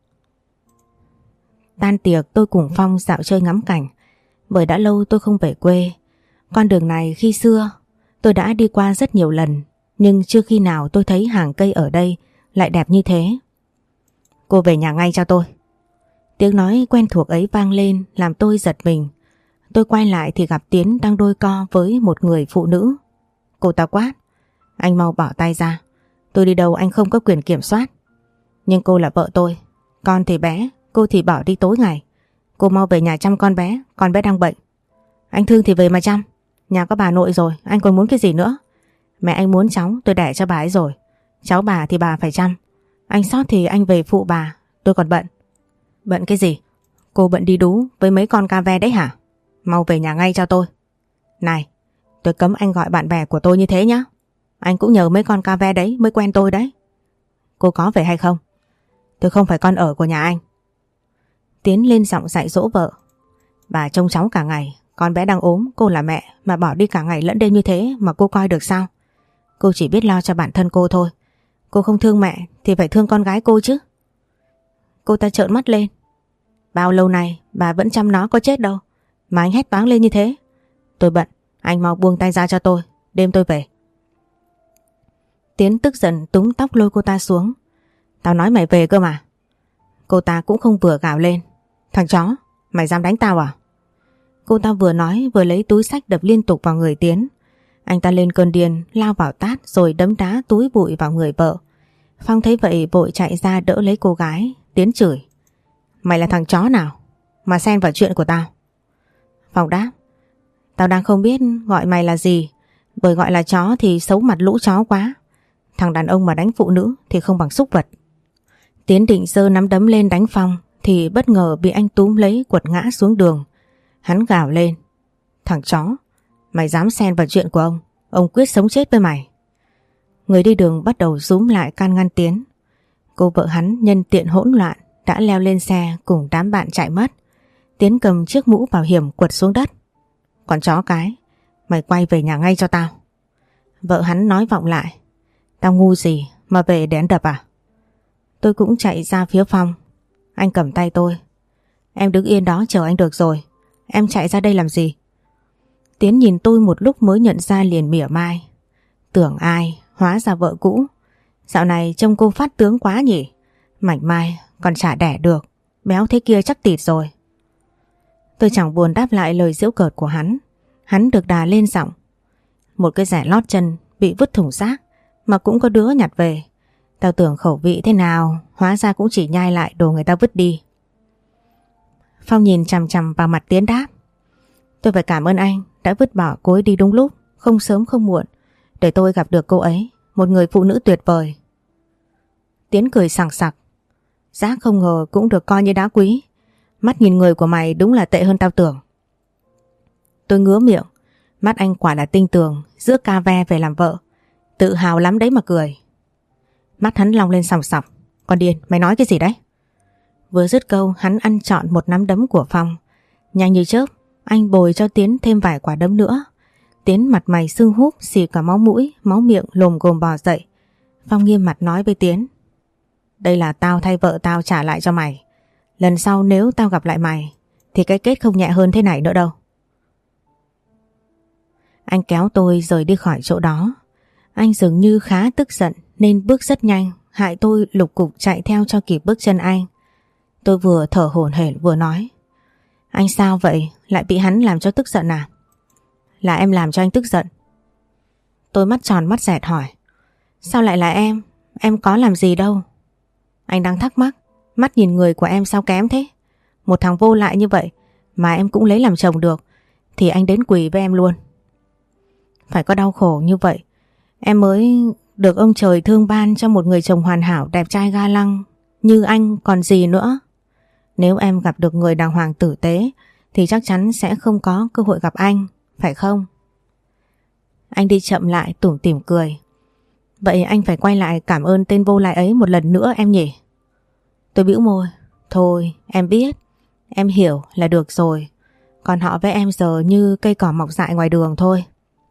Speaker 1: Tan tiệc tôi cùng Phong dạo chơi ngắm cảnh. Bởi đã lâu tôi không về quê. Con đường này khi xưa tôi đã đi qua rất nhiều lần, nhưng chưa khi nào tôi thấy hàng cây ở đây lại đẹp như thế. Cô về nhà ngay cho tôi. Tiếng nói quen thuộc ấy vang lên làm tôi giật mình. Tôi quay lại thì gặp Tiến đang đôi co với một người phụ nữ. Cô ta quát. Anh mau bỏ tay ra. Tôi đi đâu anh không có quyền kiểm soát. Nhưng cô là vợ tôi. Con thì bé, cô thì bỏ đi tối ngày. Cô mau về nhà chăm con bé đang bệnh. Anh thương thì về mà chăm. Nhà có bà nội rồi, anh còn muốn cái gì nữa? Mẹ anh muốn cháu, tôi đẻ cho bà ấy rồi. Cháu bà thì bà phải chăm. Anh sót thì anh về phụ bà, tôi còn bận. Bận cái gì? Cô bận đi đú với mấy con ca ve đấy hả? Mau về nhà ngay cho tôi. Này, tôi cấm anh gọi bạn bè của tôi như thế nhá. Anh cũng nhờ mấy con ca ve đấy mới quen tôi đấy. Cô có về hay không? Tôi không phải con ở của nhà anh. Tiến lên giọng dạy dỗ vợ. Bà trông cháu cả ngày, con bé đang ốm, cô là mẹ mà bỏ đi cả ngày lẫn đêm như thế mà cô coi được sao? Cô chỉ biết lo cho bản thân cô thôi. Cô không thương mẹ thì phải thương con gái cô chứ. Cô ta trợn mắt lên. Bao lâu nay bà vẫn chăm nó có chết đâu mà anh hét toáng lên như thế. Tôi bận, anh mau buông tay ra cho tôi, đêm tôi về. Tiến tức giận túm tóc lôi cô ta xuống. Tao nói mày về cơ mà. Cô ta cũng không vừa gào lên. Thằng chó, mày dám đánh tao à? Cô ta vừa nói vừa lấy túi xách đập liên tục vào người Tiến. Anh ta lên cơn điên lao vào tát rồi đấm đá túi bụi vào người vợ. Phong thấy vậy vội chạy ra đỡ lấy cô gái. Tiến chửi. Mày là thằng chó nào mà xen vào chuyện của tao? Phong đáp. Tao đang không biết gọi mày là gì, bởi gọi là chó thì xấu mặt lũ chó quá. Thằng đàn ông mà đánh phụ nữ thì không bằng súc vật. Tiến định giơ nắm đấm lên đánh Phong thì bất ngờ bị anh túm lấy quật ngã xuống đường. Hắn gào lên. Thằng chó, mày dám xen vào chuyện của ông quyết sống chết với mày. Người đi đường bắt đầu rúm lại can ngăn Tiến. Cô vợ hắn nhân tiện hỗn loạn đã leo lên xe cùng đám bạn chạy mất. Tiến cầm chiếc mũ bảo hiểm quật xuống đất. Còn chó cái, mày quay về nhà ngay cho tao. Vợ hắn nói vọng lại. Tao ngu gì Mà về để ăn đập à? Tôi cũng chạy ra phía Phong. Anh cầm tay tôi. Em đứng yên đó chờ anh được rồi. Em chạy ra đây làm gì? Tiến nhìn tôi một lúc mới nhận ra liền mỉa mai. Tưởng ai, hóa ra vợ cũ. Dạo này trông cô phát tướng quá nhỉ. Mảnh mai còn chả đẻ được. Béo thế kia chắc tịt rồi. Tôi chẳng buồn đáp lại lời giễu cợt của hắn. Hắn được đà lên giọng. Một cái rẻ lót chân bị vứt thùng rác mà cũng có đứa nhặt về. Tao tưởng khẩu vị thế nào, hóa ra cũng chỉ nhai lại đồ người ta vứt đi. Phong nhìn chằm chằm vào mặt Tiến đáp. Tôi phải cảm ơn anh đã vứt bỏ cô ấy đi đúng lúc, không sớm không muộn, để tôi gặp được cô ấy, một người phụ nữ tuyệt vời. Tiến cười sảng sặc. Rác không ngờ cũng được coi như đá quý. Mắt nhìn người của mày đúng là tệ hơn tao tưởng. Tôi ngứa miệng. Mắt anh quả là tinh tường, rước ca ve về làm vợ. Tự hào lắm đấy mà cười. Mắt hắn long lên sòng sọc. Con điên, mày nói cái gì đấy? Vừa dứt câu hắn ăn trọn một nắm đấm của Phong. Nhanh như chớp, anh bồi cho Tiến thêm vài quả đấm nữa. Tiến mặt mày sưng húp, xì cả máu mũi, máu miệng lồm cồm bò dậy. Phong nghiêm mặt nói với Tiến. Đây là tao thay vợ tao trả lại cho mày. Lần sau nếu tao gặp lại mày thì cái kết không nhẹ hơn thế này nữa đâu. Anh kéo tôi rời đi khỏi chỗ đó. Anh dường như khá tức giận nên bước rất nhanh, hại tôi lục cục chạy theo cho kịp bước chân anh. Tôi vừa thở hổn hển vừa nói. Anh sao vậy? Lại bị hắn làm cho tức giận à? Là em làm cho anh tức giận. Tôi mắt tròn mắt dẹt hỏi. Sao lại là em? Em có làm gì đâu. Anh đang thắc mắc. Mắt nhìn người của em sao kém thế? Một thằng vô lại như vậy mà em cũng lấy làm chồng được thì anh đến quỳ với em luôn. Phải có đau khổ như vậy em mới được ông trời thương ban cho một người chồng hoàn hảo, đẹp trai ga lăng như anh còn gì nữa. Nếu em gặp được người đàng hoàng tử tế thì chắc chắn sẽ không có cơ hội gặp anh, phải không? Anh đi chậm lại tủm tỉm cười. Vậy anh phải quay lại cảm ơn tên vô lại ấy một lần nữa em nhỉ? Tôi bĩu môi. Thôi em biết, em hiểu là được rồi. Còn họ với em giờ như cây cỏ mọc dại ngoài đường thôi.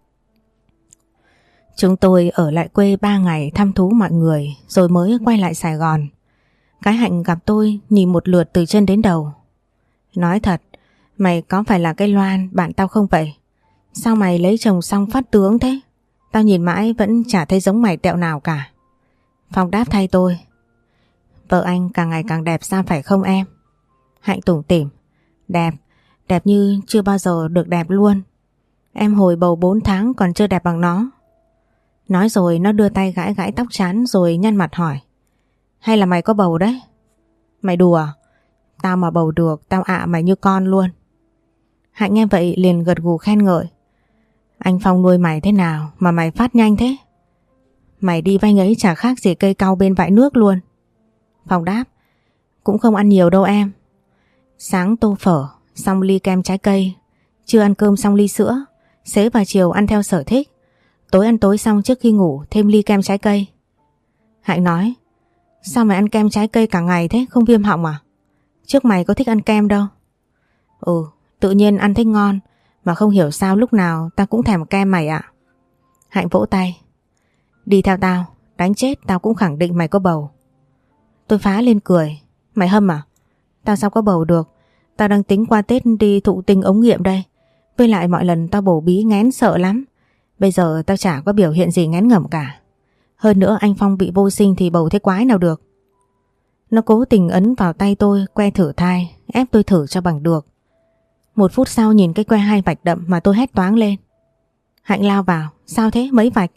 Speaker 1: Chúng tôi ở lại quê 3 ngày thăm thú mọi người rồi mới quay lại Sài Gòn. Cái Hạnh gặp tôi nhìn một lượt từ chân đến đầu. Nói thật, mày có phải là cái Loan bạn tao không vậy? Sao mày lấy chồng xong phát tướng thế? Tao nhìn mãi vẫn chả thấy giống mày tẹo nào cả. Phong đáp thay tôi. Vợ anh càng ngày càng đẹp sao phải không em? Hạnh tủm tỉm. Đẹp, đẹp như chưa bao giờ được đẹp luôn. Em hồi bầu 4 tháng còn chưa đẹp bằng nó. Nói rồi nó đưa tay gãi gãi tóc trán rồi nhăn mặt hỏi. Hay là mày có bầu đấy? Mày đùa. Tao mà bầu được tao ạ mày như con luôn. Hạnh nghe vậy liền gật gù khen ngợi. Anh Phong nuôi mày thế nào mà mày phát nhanh thế? Mày đi vay ấy chả khác gì cây cau bên vại nước luôn. Phong đáp. Cũng không ăn nhiều đâu em. Sáng tô phở, xong ly kem trái cây. Trưa ăn cơm xong ly sữa. Xế vào chiều ăn theo sở thích. Tối ăn tối xong trước khi ngủ thêm ly kem trái cây. Hạnh nói. Sao mày ăn kem trái cây cả ngày thế, không viêm họng à? Trước mày có thích ăn kem đâu. Ừ, tự nhiên ăn thích ngon. Mà không hiểu sao lúc nào tao cũng thèm kem mày ạ. Hạnh vỗ tay. Đi theo tao, đánh chết tao cũng khẳng định mày có bầu. Tôi phá lên cười. Mày hâm à? Tao sao có bầu được? Tao đang tính qua Tết đi thụ tinh ống nghiệm đây. Với lại mọi lần tao bổ bí nghén sợ lắm. Bây giờ tao chả có biểu hiện gì nghén ngẩm cả. Hơn nữa anh Phong bị vô sinh thì bầu thế quái nào được. Nó cố tình ấn vào tay tôi que thử thai, ép tôi thử cho bằng được. 1 phút sau nhìn cái que 2 vạch đậm mà tôi hét toáng lên. Hạnh lao vào. Sao thế? Mấy vạch?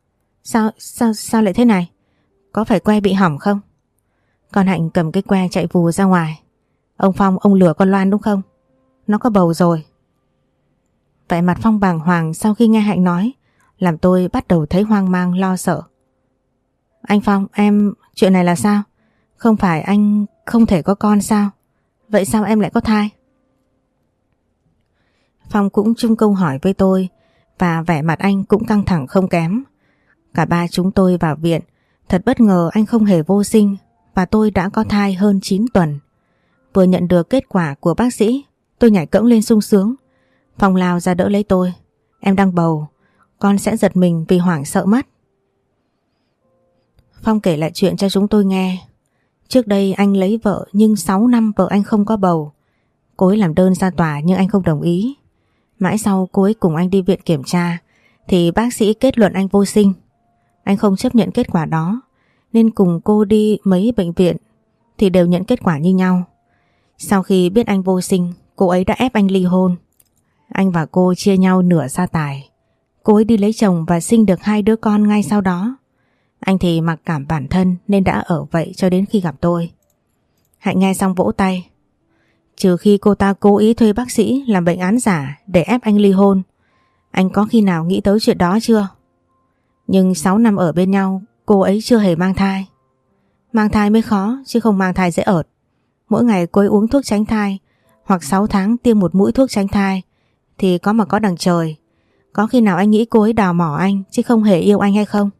Speaker 1: Sao lại thế này? Có phải que bị hỏng không? Con Hạnh cầm cái que chạy vù ra ngoài. Ông Phong, ông lừa con Loan đúng không? Nó có bầu rồi. Vẻ mặt Phong bàng hoàng sau khi nghe Hạnh nói làm tôi bắt đầu thấy hoang mang lo sợ. Anh Phong, chuyện này là sao? Không phải anh không thể có con sao? Vậy sao em lại có thai? Phong cũng chung câu hỏi với tôi và vẻ mặt anh cũng căng thẳng không kém. Cả ba chúng tôi vào viện. Thật bất ngờ anh không hề vô sinh và tôi đã có thai hơn 9 tuần. Vừa nhận được kết quả của bác sĩ, tôi nhảy cẫng lên sung sướng. Phong lao ra đỡ lấy tôi. Em đang bầu, con sẽ giật mình vì hoảng sợ mất. Phong kể lại chuyện cho chúng tôi nghe. Trước đây anh lấy vợ nhưng 6 năm vợ anh không có bầu. Cô ấy làm đơn ra tòa nhưng anh không đồng ý. Mãi sau cô ấy cùng anh đi viện kiểm tra thì bác sĩ kết luận anh vô sinh. Anh không chấp nhận kết quả đó nên cùng cô đi mấy bệnh viện thì đều nhận kết quả như nhau. Sau khi biết anh vô sinh, cô ấy đã ép anh ly hôn. Anh và cô chia nhau nửa gia tài. Cô ấy đi lấy chồng và sinh được 2 đứa con ngay sau đó. Anh thì mặc cảm bản thân nên đã ở vậy cho đến khi gặp tôi. Hạnh nghe xong vỗ tay. Trừ khi cô ta cố ý thuê bác sĩ làm bệnh án giả để ép anh ly hôn. Anh có khi nào nghĩ tới chuyện đó chưa? Nhưng 6 năm ở bên nhau, cô ấy chưa hề mang thai. Mang thai mới khó chứ không mang thai dễ ợt. Mỗi ngày cô ấy uống thuốc tránh thai hoặc 6 tháng tiêm 1 mũi thuốc tránh thai thì có mà có đằng trời. Có khi nào anh nghĩ cô ấy đào mỏ anh chứ không hề yêu anh hay không?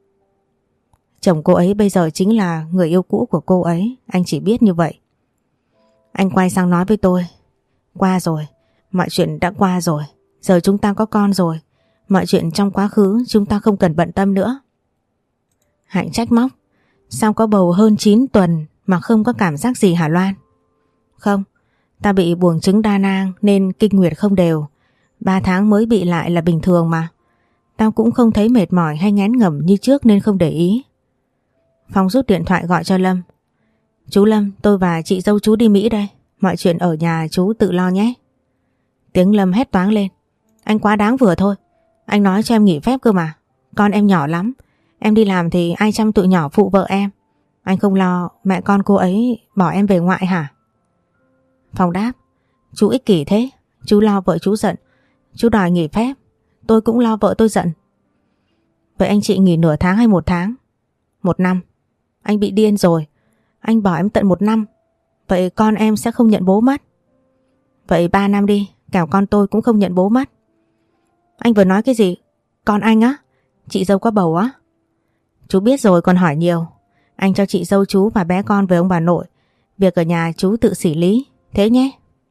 Speaker 1: Chồng cô ấy bây giờ chính là người yêu cũ của cô ấy, anh chỉ biết như vậy. Anh quay sang nói với tôi. Qua rồi, mọi chuyện đã qua rồi. Giờ chúng ta có con rồi. Mọi chuyện trong quá khứ chúng ta không cần bận tâm nữa. Hạnh trách móc. Sao có bầu hơn 9 tuần mà không có cảm giác gì hả Loan? Không, ta bị buồng trứng đa nang nên kinh nguyệt không đều. 3 tháng mới bị lại là bình thường mà. Tao cũng không thấy mệt mỏi hay ngán ngẩm như trước nên không để ý. Phong rút điện thoại gọi cho Lâm. Chú Lâm, tôi và chị dâu chú đi Mỹ đây. Mọi chuyện ở nhà chú tự lo nhé. Tiếng Lâm hét toáng lên. Anh quá đáng vừa thôi. Anh nói cho em nghỉ phép cơ mà. Con em nhỏ lắm. Em đi làm thì ai chăm tụi nhỏ phụ vợ em. Anh không lo mẹ con cô ấy bỏ em về ngoại hả? Phong đáp. Chú ích kỷ thế. Chú lo vợ chú giận. Chú đòi nghỉ phép. Tôi cũng lo vợ tôi giận. Vậy anh chị nghỉ nửa tháng hay 1 tháng? 1 năm. Anh bị điên rồi. Anh bỏ em tận 1 năm. Vậy con em sẽ không nhận bố mất. Vậy 3 năm đi. Kẻo con tôi cũng không nhận bố mất. Anh vừa nói cái gì? Con anh á? Chị dâu có bầu á? Chú biết rồi còn hỏi nhiều. Anh cho chị dâu chú và bé con về ông bà nội. Việc ở nhà chú tự xử lý. Thế nhé.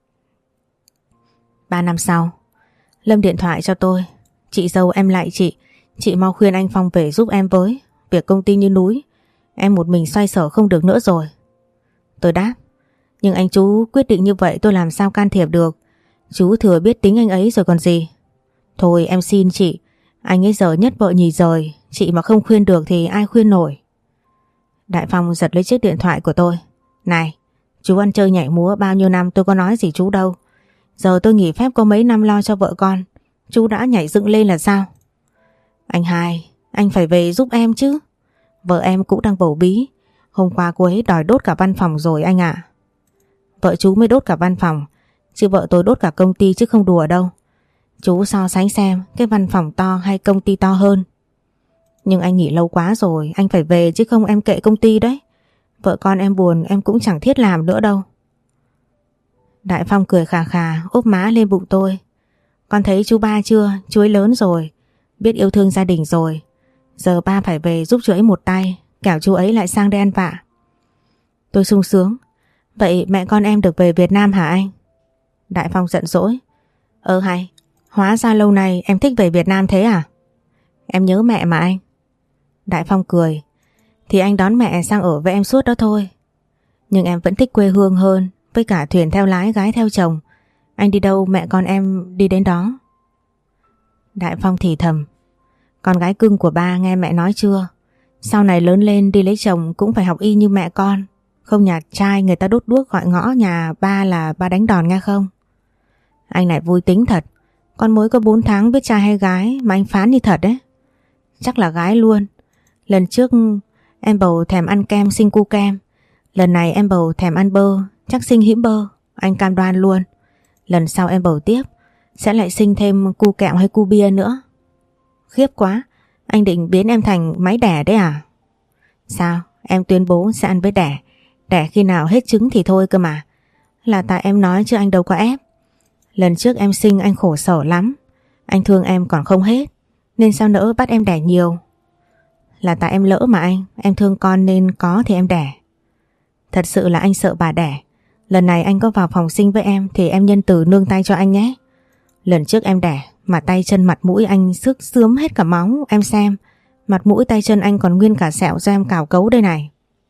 Speaker 1: 3 năm sau, Lâm điện thoại cho tôi. Chị dâu em lại chị mau khuyên anh Phong về giúp em với. Việc công ty như núi, em một mình xoay sở không được nữa rồi. Tôi đáp. Nhưng anh chú quyết định như vậy tôi làm sao can thiệp được. Chú thừa biết tính anh ấy rồi còn gì. Thôi em xin chị. Anh ấy giờ nhất vợ nhì rời. Chị mà không khuyên được thì ai khuyên nổi. Đại Phong giật lấy chiếc điện thoại của tôi. Này, chú ăn chơi nhảy múa bao nhiêu năm tôi có nói gì chú đâu. Giờ tôi nghỉ phép có mấy năm lo cho vợ con. Chú đã nhảy dựng lên là sao? Anh Hai, anh phải về giúp em chứ. Vợ em cũng đang bầu bí. Hôm qua cô ấy đòi đốt cả văn phòng rồi anh ạ. Vợ chú mới đốt cả văn phòng, chứ vợ tôi đốt cả công ty chứ không đùa đâu. Chú so sánh xem cái văn phòng to hay công ty to hơn. Nhưng anh nghỉ lâu quá rồi, anh phải về chứ không em kệ công ty đấy. Vợ con em buồn em cũng chẳng thiết làm nữa đâu. Đại Phong cười khà khà úp má lên bụng tôi. Con thấy chú ba chưa? Chú ấy lớn rồi, biết yêu thương gia đình rồi. Giờ ba phải về giúp chú ấy một tay, kẻo chú ấy lại sang đây ăn vạ. Tôi sung sướng. Vậy mẹ con em được về Việt Nam hả anh? Đại Phong giận dỗi. Hay, hóa ra lâu nay em thích về Việt Nam thế à? Em nhớ mẹ mà anh. Đại Phong cười. Thì anh đón mẹ sang ở với em suốt đó thôi. Nhưng em vẫn thích quê hương hơn. Với cả thuyền theo lái gái theo chồng. Anh đi đâu mẹ con em đi đến đó. Đại Phong thì thầm. Con gái cưng của ba nghe mẹ nói chưa? Sau này lớn lên đi lấy chồng cũng phải học y như mẹ con. Không nhạt trai người ta đốt đuốc gọi ngõ nhà ba là ba đánh đòn nghe không? Anh này vui tính thật. Con mới có 4 tháng biết trai hay gái mà anh phán như thật đấy. Chắc là gái luôn. Lần trước em bầu thèm ăn kem xinh cu kem. Lần này em bầu thèm ăn bơ, chắc xinh hĩm bơ. Anh cam đoan luôn. Lần sau em bầu tiếp sẽ lại xinh thêm cu kẹo hay cu bia nữa. Khiếp quá. Anh định biến em thành máy đẻ đấy à? Sao? Em tuyên bố sẽ ăn với đẻ. Đẻ khi nào hết trứng thì thôi cơ mà. Là tại em nói chứ anh đâu có ép. Lần trước em sinh anh khổ sở lắm. Anh thương em còn không hết, nên sao nỡ bắt em đẻ nhiều. Là tại em lỡ mà anh. Em thương con nên có thì em đẻ. Thật sự là anh sợ bà đẻ. Lần này anh có vào phòng sinh với em thì em nhân từ nương tay cho anh nhé. Lần trước em đẻ mà tay chân mặt mũi anh sức sướm hết cả máu. Em xem Mặt mũi tay chân anh còn nguyên cả sẹo do em cào cấu đây này.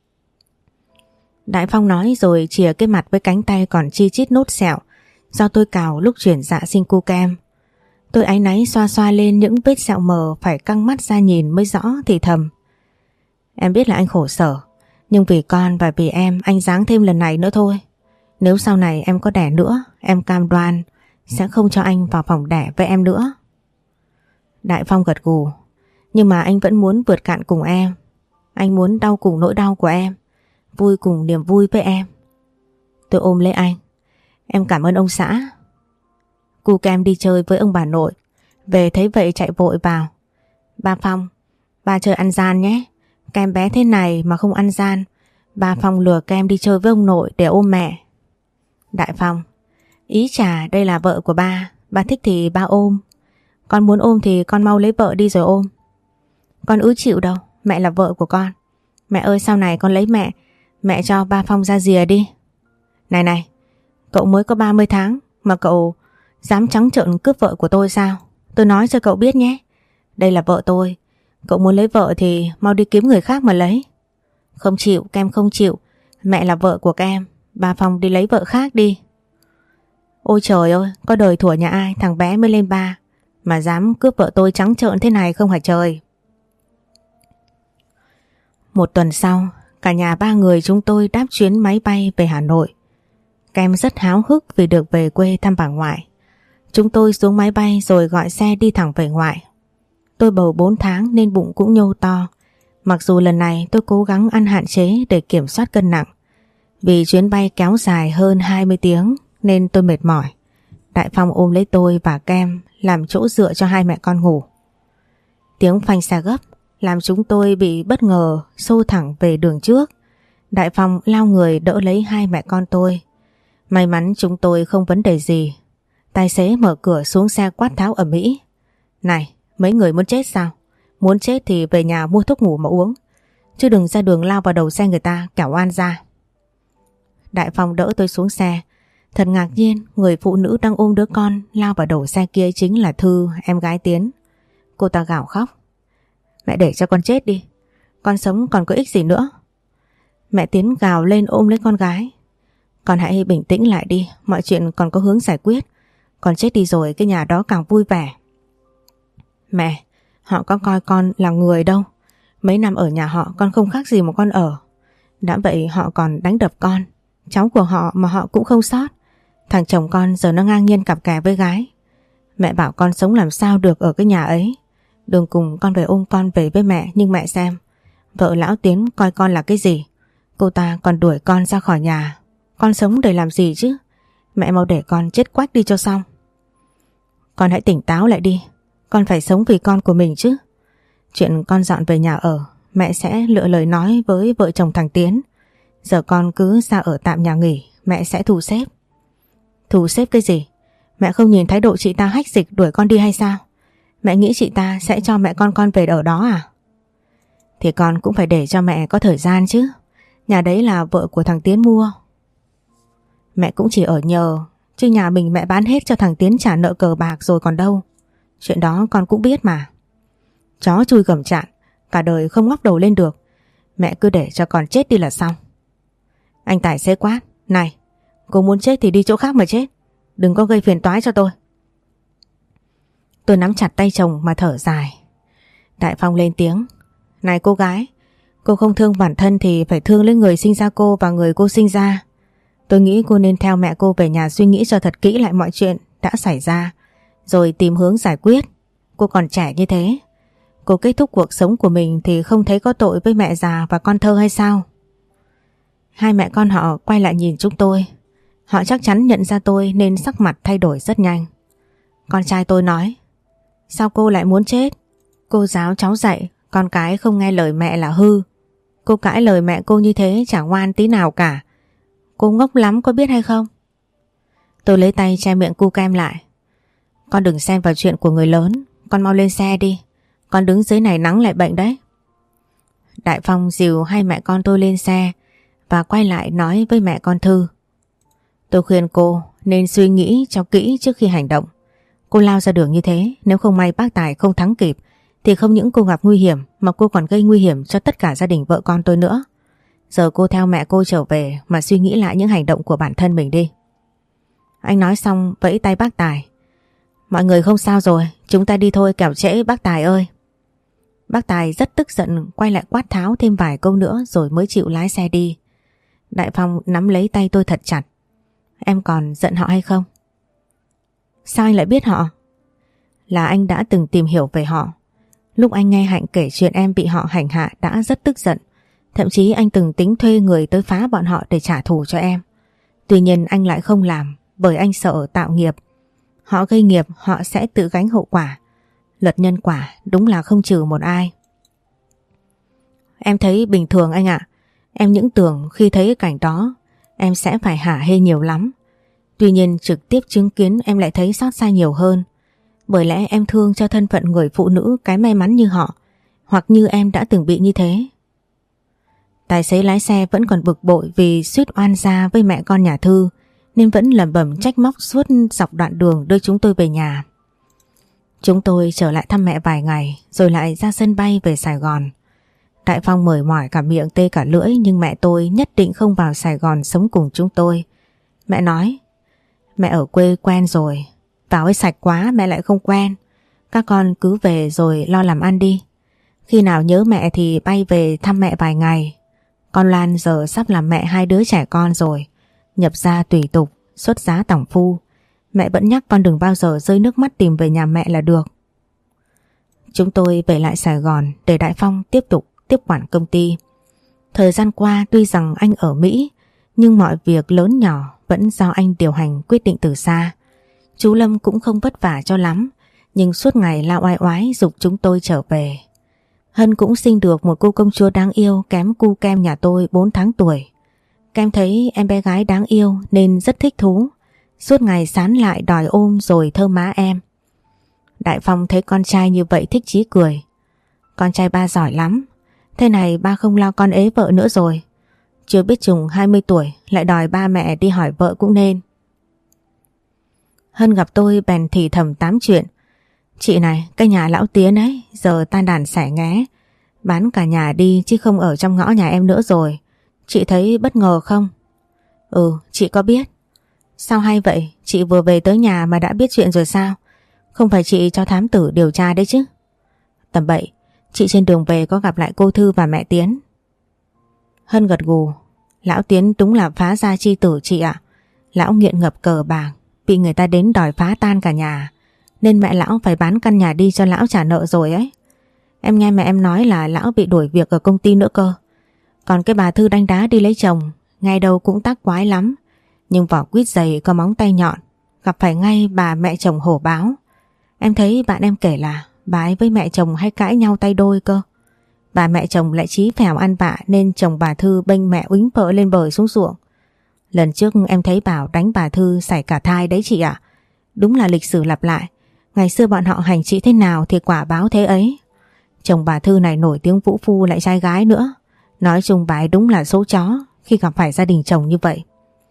Speaker 1: Đại Phong nói rồi chìa cái mặt với cánh tay còn chi chít nốt sẹo do tôi cào lúc chuyển dạ sinh cu kem. Tôi áy náy xoa xoa lên những vết sẹo mờ, phải căng mắt ra nhìn mới rõ thì thầm. Em biết là anh khổ sở, nhưng vì con và vì em anh ráng thêm lần này nữa thôi. Nếu sau này em có đẻ nữa, em cam đoan sẽ không cho anh vào phòng đẻ với em nữa. Đại Phong gật gù. Nhưng mà anh vẫn muốn vượt cạn cùng em. Anh muốn đau cùng nỗi đau của em, vui cùng niềm vui với em. Tôi ôm lấy anh. Em cảm ơn ông xã. Cu kem đi chơi với ông bà nội, về thấy vậy chạy vội vào. Ba Phong, ba chơi ăn gian nhé. Kem bé thế này mà không ăn gian. Ba Phong lừa kem đi chơi với ông nội để ôm mẹ. Đại Phong, ý chả đây là vợ của ba thích thì ba ôm. Con muốn ôm thì con mau lấy vợ đi rồi ôm. Con ứ chịu đâu, mẹ là vợ của con. Mẹ ơi, sau này con lấy mẹ cho ba Phong ra rìa đi. Này, cậu mới có 30 tháng mà cậu dám trắng trợn cướp vợ của tôi sao? Tôi nói cho cậu biết nhé, đây là vợ tôi. Cậu muốn lấy vợ thì mau đi kiếm người khác mà lấy. Không chịu, kem không chịu. Mẹ là vợ của kem, ba Phong đi lấy vợ khác đi. Ôi trời ơi, có đời thủa nhà ai thằng bé mới lên ba mà dám cướp vợ tôi trắng trợn thế này không hả trời. Một tuần sau, cả nhà ba người chúng tôi đáp chuyến máy bay về Hà Nội. Kem rất háo hức vì được về quê thăm bà ngoại. Chúng tôi xuống máy bay rồi gọi xe đi thẳng về ngoại. Tôi bầu 4 tháng nên bụng cũng nhô to. Mặc dù lần này tôi cố gắng ăn hạn chế để kiểm soát cân nặng. Vì chuyến bay kéo dài hơn 20 tiếng nên tôi mệt mỏi. Đại Phong ôm lấy tôi và Kem làm chỗ dựa cho hai mẹ con ngủ. Tiếng phanh xe gấp làm chúng tôi bị bất ngờ xô thẳng về đường trước. Đại Phong lao người đỡ lấy hai mẹ con tôi. May mắn chúng tôi không vấn đề gì. Tài xế mở cửa xuống xe quát tháo ầm ĩ. Này, mấy người muốn chết sao? Muốn chết thì về nhà mua thuốc ngủ mà uống, chứ đừng ra đường lao vào đầu xe người ta kẻo oan ra. Đại Phong đỡ tôi xuống xe. Thật ngạc nhiên, người phụ nữ đang ôm đứa con lao vào đầu xe kia chính là Thư, em gái Tiến. Cô ta gào khóc. Mẹ để cho con chết đi, con sống còn có ích gì nữa. Mẹ Tiến gào lên ôm lấy con gái. Con hãy bình tĩnh lại đi, mọi chuyện còn có hướng giải quyết. Con chết đi rồi cái nhà đó càng vui vẻ. Mẹ, họ có coi con là người đâu. Mấy năm ở nhà họ con không khác gì một con ở. Đã vậy họ còn đánh đập con, cháu của họ mà họ cũng không sót. Thằng chồng con giờ nó ngang nhiên cặp kè với gái. Mẹ bảo con sống làm sao được ở cái nhà ấy. Đường cùng con về ôm con về với mẹ. Nhưng mẹ xem, vợ lão Tiến coi con là cái gì. Cô ta còn đuổi con ra khỏi nhà. Con sống để làm gì chứ? Mẹ mau để con chết quách đi cho xong. Con hãy tỉnh táo lại đi. Con phải sống vì con của mình chứ. Chuyện con dọn về nhà ở, mẹ sẽ lựa lời nói với vợ chồng thằng Tiến. Giờ con cứ ra ở tạm nhà nghỉ, mẹ sẽ thu xếp. Thu xếp cái gì? Mẹ không nhìn thái độ chị ta hách dịch đuổi con đi hay sao? Mẹ nghĩ chị ta sẽ cho mẹ con về ở đó à? Thì con cũng phải để cho mẹ có thời gian chứ. Nhà đấy là vợ của thằng Tiến mua. Mẹ cũng chỉ ở nhờ, chứ nhà mình mẹ bán hết cho thằng Tiến trả nợ cờ bạc rồi còn đâu. Chuyện đó con cũng biết mà. Chó chui gầm chạn, cả đời không ngóc đầu lên được. Mẹ cứ để cho con chết đi là xong. Anh tài xế quát. Này, cô muốn chết thì đi chỗ khác mà chết, đừng có gây phiền toái cho tôi. Tôi nắm chặt tay chồng mà thở dài. Đại Phong lên tiếng. Này cô gái, cô không thương bản thân thì phải thương lấy người sinh ra cô và người cô sinh ra. Tôi nghĩ cô nên theo mẹ cô về nhà suy nghĩ cho thật kỹ lại mọi chuyện đã xảy ra, rồi tìm hướng giải quyết. Cô còn trẻ như thế, cô kết thúc cuộc sống của mình thì không thấy có tội với mẹ già và con thơ hay sao? Hai mẹ con họ quay lại nhìn chúng tôi. Họ chắc chắn nhận ra tôi nên sắc mặt thay đổi rất nhanh. Con trai tôi nói. Sao cô lại muốn chết? Cô giáo cháu dạy con cái không nghe lời mẹ là hư. Cô cãi lời mẹ cô như thế chả ngoan tí nào cả. Cô ngốc lắm có biết hay không? Tôi lấy tay che miệng cu kem lại. Con đừng xen vào chuyện của người lớn. Con mau lên xe đi. Con đứng dưới này nắng lại bệnh đấy. Đại Phong dìu hai mẹ con tôi lên xe và quay lại nói với mẹ con Thư. Tôi khuyên cô nên suy nghĩ cho kỹ trước khi hành động. Cô lao ra đường như thế, nếu không may bác Tài không thắng kịp thì không những cô gặp nguy hiểm mà cô còn gây nguy hiểm cho tất cả gia đình vợ con tôi nữa. Giờ cô theo mẹ cô trở về mà suy nghĩ lại những hành động của bản thân mình đi. Anh nói xong vẫy tay bác Tài. Mọi người không sao rồi, chúng ta đi thôi kẻo trễ bác Tài ơi. Bác Tài rất tức giận quay lại quát tháo thêm vài câu nữa rồi mới chịu lái xe đi. Đại Phong nắm lấy tay tôi thật chặt. Em còn giận họ hay không? Sao anh lại biết họ? Là anh đã từng tìm hiểu về họ. Lúc anh nghe Hạnh kể chuyện em bị họ hành hạ đã rất tức giận. Thậm chí anh từng tính thuê người tới phá bọn họ để trả thù cho em. Tuy nhiên anh lại không làm bởi anh sợ tạo nghiệp. Họ gây nghiệp họ sẽ tự gánh hậu quả. Luật nhân quả đúng là không trừ một ai. Em thấy bình thường anh ạ. Em những tưởng khi thấy cảnh đó em sẽ phải hả hê nhiều lắm. Tuy nhiên trực tiếp chứng kiến em lại thấy xót xa nhiều hơn. Bởi lẽ em thương cho thân phận người phụ nữ cái may mắn như họ, hoặc như em đã từng bị như thế. Tài xế lái xe vẫn còn bực bội vì suýt oan gia với mẹ con nhà Thư, nên vẫn lẩm bẩm trách móc suốt dọc đoạn đường đưa chúng tôi về nhà. Chúng tôi trở lại thăm mẹ vài ngày rồi lại ra sân bay về Sài Gòn. Đại Phong mời mỏi cả miệng tê cả lưỡi, nhưng mẹ tôi nhất định không vào Sài Gòn sống cùng chúng tôi. Mẹ nói, mẹ ở quê quen rồi, vào ấy sạch quá mẹ lại không quen. Các con cứ về rồi lo làm ăn đi. Khi nào nhớ mẹ thì bay về thăm mẹ vài ngày. Con Lan giờ sắp làm mẹ hai đứa trẻ con rồi, nhập gia tùy tục, xuất giá tòng phu. Mẹ vẫn nhắc con đừng bao giờ rơi nước mắt tìm về nhà mẹ là được. Chúng tôi về lại Sài Gòn để Đại Phong tiếp tục tiếp quản công ty. Thời gian qua tuy rằng anh ở Mỹ, nhưng mọi việc lớn nhỏ vẫn do anh điều hành quyết định từ xa. Chú Lâm cũng không vất vả cho lắm, nhưng suốt ngày la oai oái giục chúng tôi trở về. Hân cũng sinh được một cô công chúa đáng yêu kém cu Kem nhà tôi 4 tháng tuổi. Kem thấy em bé gái đáng yêu nên rất thích thú, suốt ngày sán lại đòi ôm rồi thơm má em. Đại Phong thấy con trai như vậy thích chí cười. Con trai ba giỏi lắm, thế này ba không lo con ế vợ nữa rồi. Chưa biết chừng 20 tuổi lại đòi ba mẹ đi hỏi vợ cũng nên. Hân gặp tôi bèn thì thầm tám chuyện. Chị này, cái nhà lão Tiến ấy giờ tan đàn xẻ nghé, bán cả nhà đi chứ không ở trong ngõ nhà em nữa rồi. Chị thấy bất ngờ không? Ừ, chị có biết. Sao hay vậy? Chị vừa về tới nhà mà đã biết chuyện rồi sao? Không phải chị cho thám tử điều tra đấy chứ? Tầm bậy, chị trên đường về có gặp lại cô Thư và mẹ Tiến. Hân gật gù. Lão Tiến đúng là phá gia chi tử chị ạ. Lão nghiện ngập cờ bạc, bị người ta đến đòi phá tan cả nhà, nên mẹ lão phải bán căn nhà đi cho lão trả nợ rồi ấy. Em nghe mẹ em nói là lão bị đuổi việc ở công ty nữa cơ. Còn cái bà Thư đanh đá đi lấy chồng, ngay đâu cũng tác quái lắm, nhưng vỏ quýt dày có móng tay nhọn, gặp phải ngay bà mẹ chồng hổ báo. Em thấy bạn em kể là bà ấy với mẹ chồng hay cãi nhau tay đôi cơ. Bà mẹ chồng lại chí phèo ăn vạ nên chồng bà Thư bênh mẹ uýnh vợ lên bờ xuống ruộng. Lần trước em thấy Bảo đánh bà Thư sảy cả thai đấy chị ạ. Đúng là lịch sử lặp lại. Ngày xưa bọn họ hành chị thế nào thì quả báo thế ấy. Chồng bà Thư này nổi tiếng vũ phu lại trai gái nữa. Nói chung bà ấy đúng là số chó khi gặp phải gia đình chồng như vậy.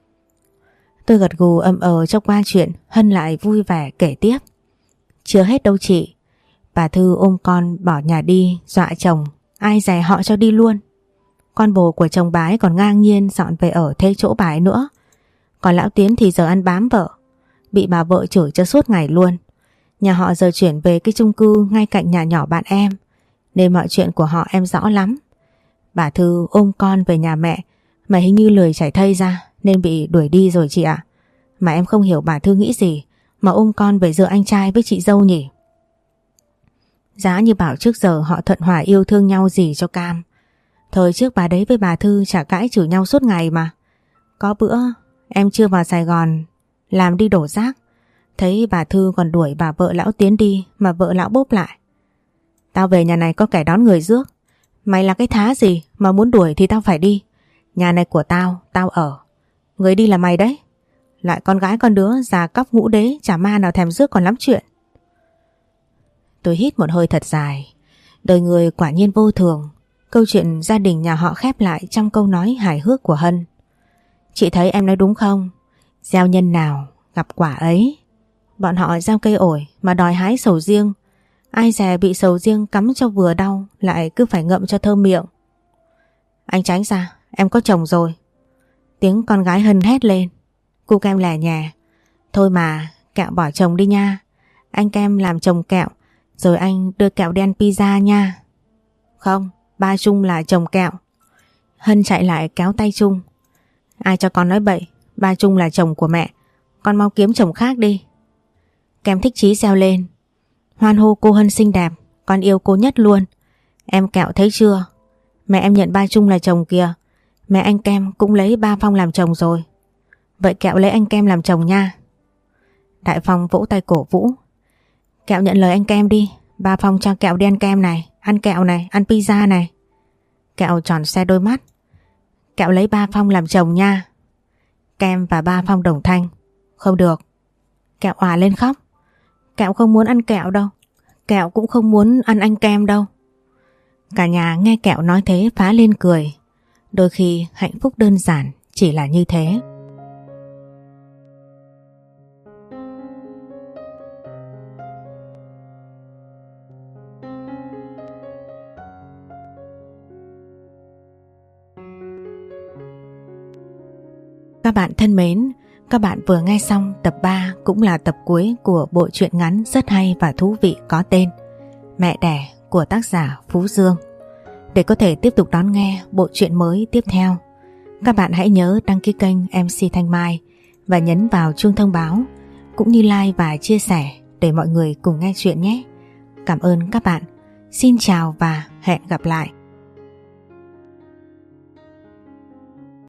Speaker 1: Tôi gật gù cho qua chuyện. Hân lại vui vẻ kể tiếp. Chưa hết đâu chị. Bà Thư ôm con bỏ nhà đi, dọa chồng ai dè họ cho đi luôn. Con bồ của chồng bà ấy còn ngang nhiên dọn về ở thế chỗ bà ấy nữa. Còn lão Tiến thì giờ ăn bám vợ, bị bà vợ chửi cho suốt ngày luôn. Nhà họ giờ chuyển về cái chung cư ngay cạnh nhà nhỏ bạn em, nên mọi chuyện của họ em rõ lắm. Bà Thư ôm con về nhà mẹ mà hình như lười chảy thây ra nên bị đuổi đi rồi chị ạ. Mà em không hiểu bà Thư nghĩ gì mà ôm con về giữa anh trai với chị dâu nhỉ. Giá như bảo trước giờ họ thuận hòa yêu thương nhau gì cho cam. Thời trước bà đấy với bà Thư chả cãi chửi nhau suốt ngày mà. Có bữa em chưa vào Sài Gòn làm đi đổ rác, thấy bà Thư còn đuổi bà vợ lão Tiến đi mà vợ lão bốp lại. Tao về nhà này có kẻ đón người rước. Mày là cái thá gì mà muốn đuổi thì tao phải đi. Nhà này của tao, tao ở. Người đi là mày đấy. Lại con gái con đứa già cóc ngũ đế, chả ma nào thèm rước còn lắm chuyện. Tôi hít một hơi thật dài. Đời người quả nhiên vô thường. Câu chuyện gia đình nhà họ khép lại trong câu nói hài hước của Hân. Chị thấy em nói đúng không? Gieo nhân nào gặp quả ấy. Bọn họ gieo cây ổi mà đòi hái sầu riêng. Ai dè bị sầu riêng cắm cho vừa đau lại cứ phải ngậm cho thơm miệng. Anh tránh ra, em có chồng rồi. Tiếng con gái Hân hét lên. Cô Kem lẻ nhè. Thôi mà, Kẹo bỏ chồng đi nha. Anh Kem làm chồng Kẹo, rồi anh đưa Kẹo đi ăn pizza nha. Không, ba Trung là chồng Kẹo. Hân chạy lại kéo tay Trung. Ai cho con nói bậy, ba Trung là chồng của mẹ. Con mau kiếm chồng khác đi. Kem thích chí reo lên. Hoan hô cô Hân xinh đẹp, con yêu cô nhất luôn. Em Kẹo thấy chưa? Mẹ em nhận ba Trung là chồng kìa. Mẹ anh Kem cũng lấy ba Phong làm chồng rồi. Vậy Kẹo lấy anh Kem làm chồng nha. Đại Phong vỗ tay cổ vũ. Kẹo nhận lời anh Kem đi. Ba Phong cho Kẹo đi ăn kem này, ăn kẹo này, ăn pizza này. Kẹo tròn xe đôi mắt. Kẹo lấy ba Phong làm chồng nha. Kem và ba Phong đồng thanh. Không được. Kẹo òa lên khóc. Kẹo không muốn ăn kẹo đâu. Kẹo cũng không muốn ăn anh Kem đâu. Cả nhà nghe Kẹo nói thế phá lên cười. Đôi khi hạnh phúc đơn giản chỉ là như thế. Các bạn thân mến, các bạn vừa nghe xong tập 3 cũng là tập cuối của bộ truyện ngắn rất hay và thú vị có tên Mẹ đẻ của tác giả Phú Dương. Để có thể tiếp tục đón nghe bộ truyện mới tiếp theo, các bạn hãy nhớ đăng ký kênh MC Thanh Mai và nhấn vào chuông thông báo cũng như like và chia sẻ để mọi người cùng nghe chuyện nhé. Cảm ơn các bạn. Xin chào và hẹn gặp lại.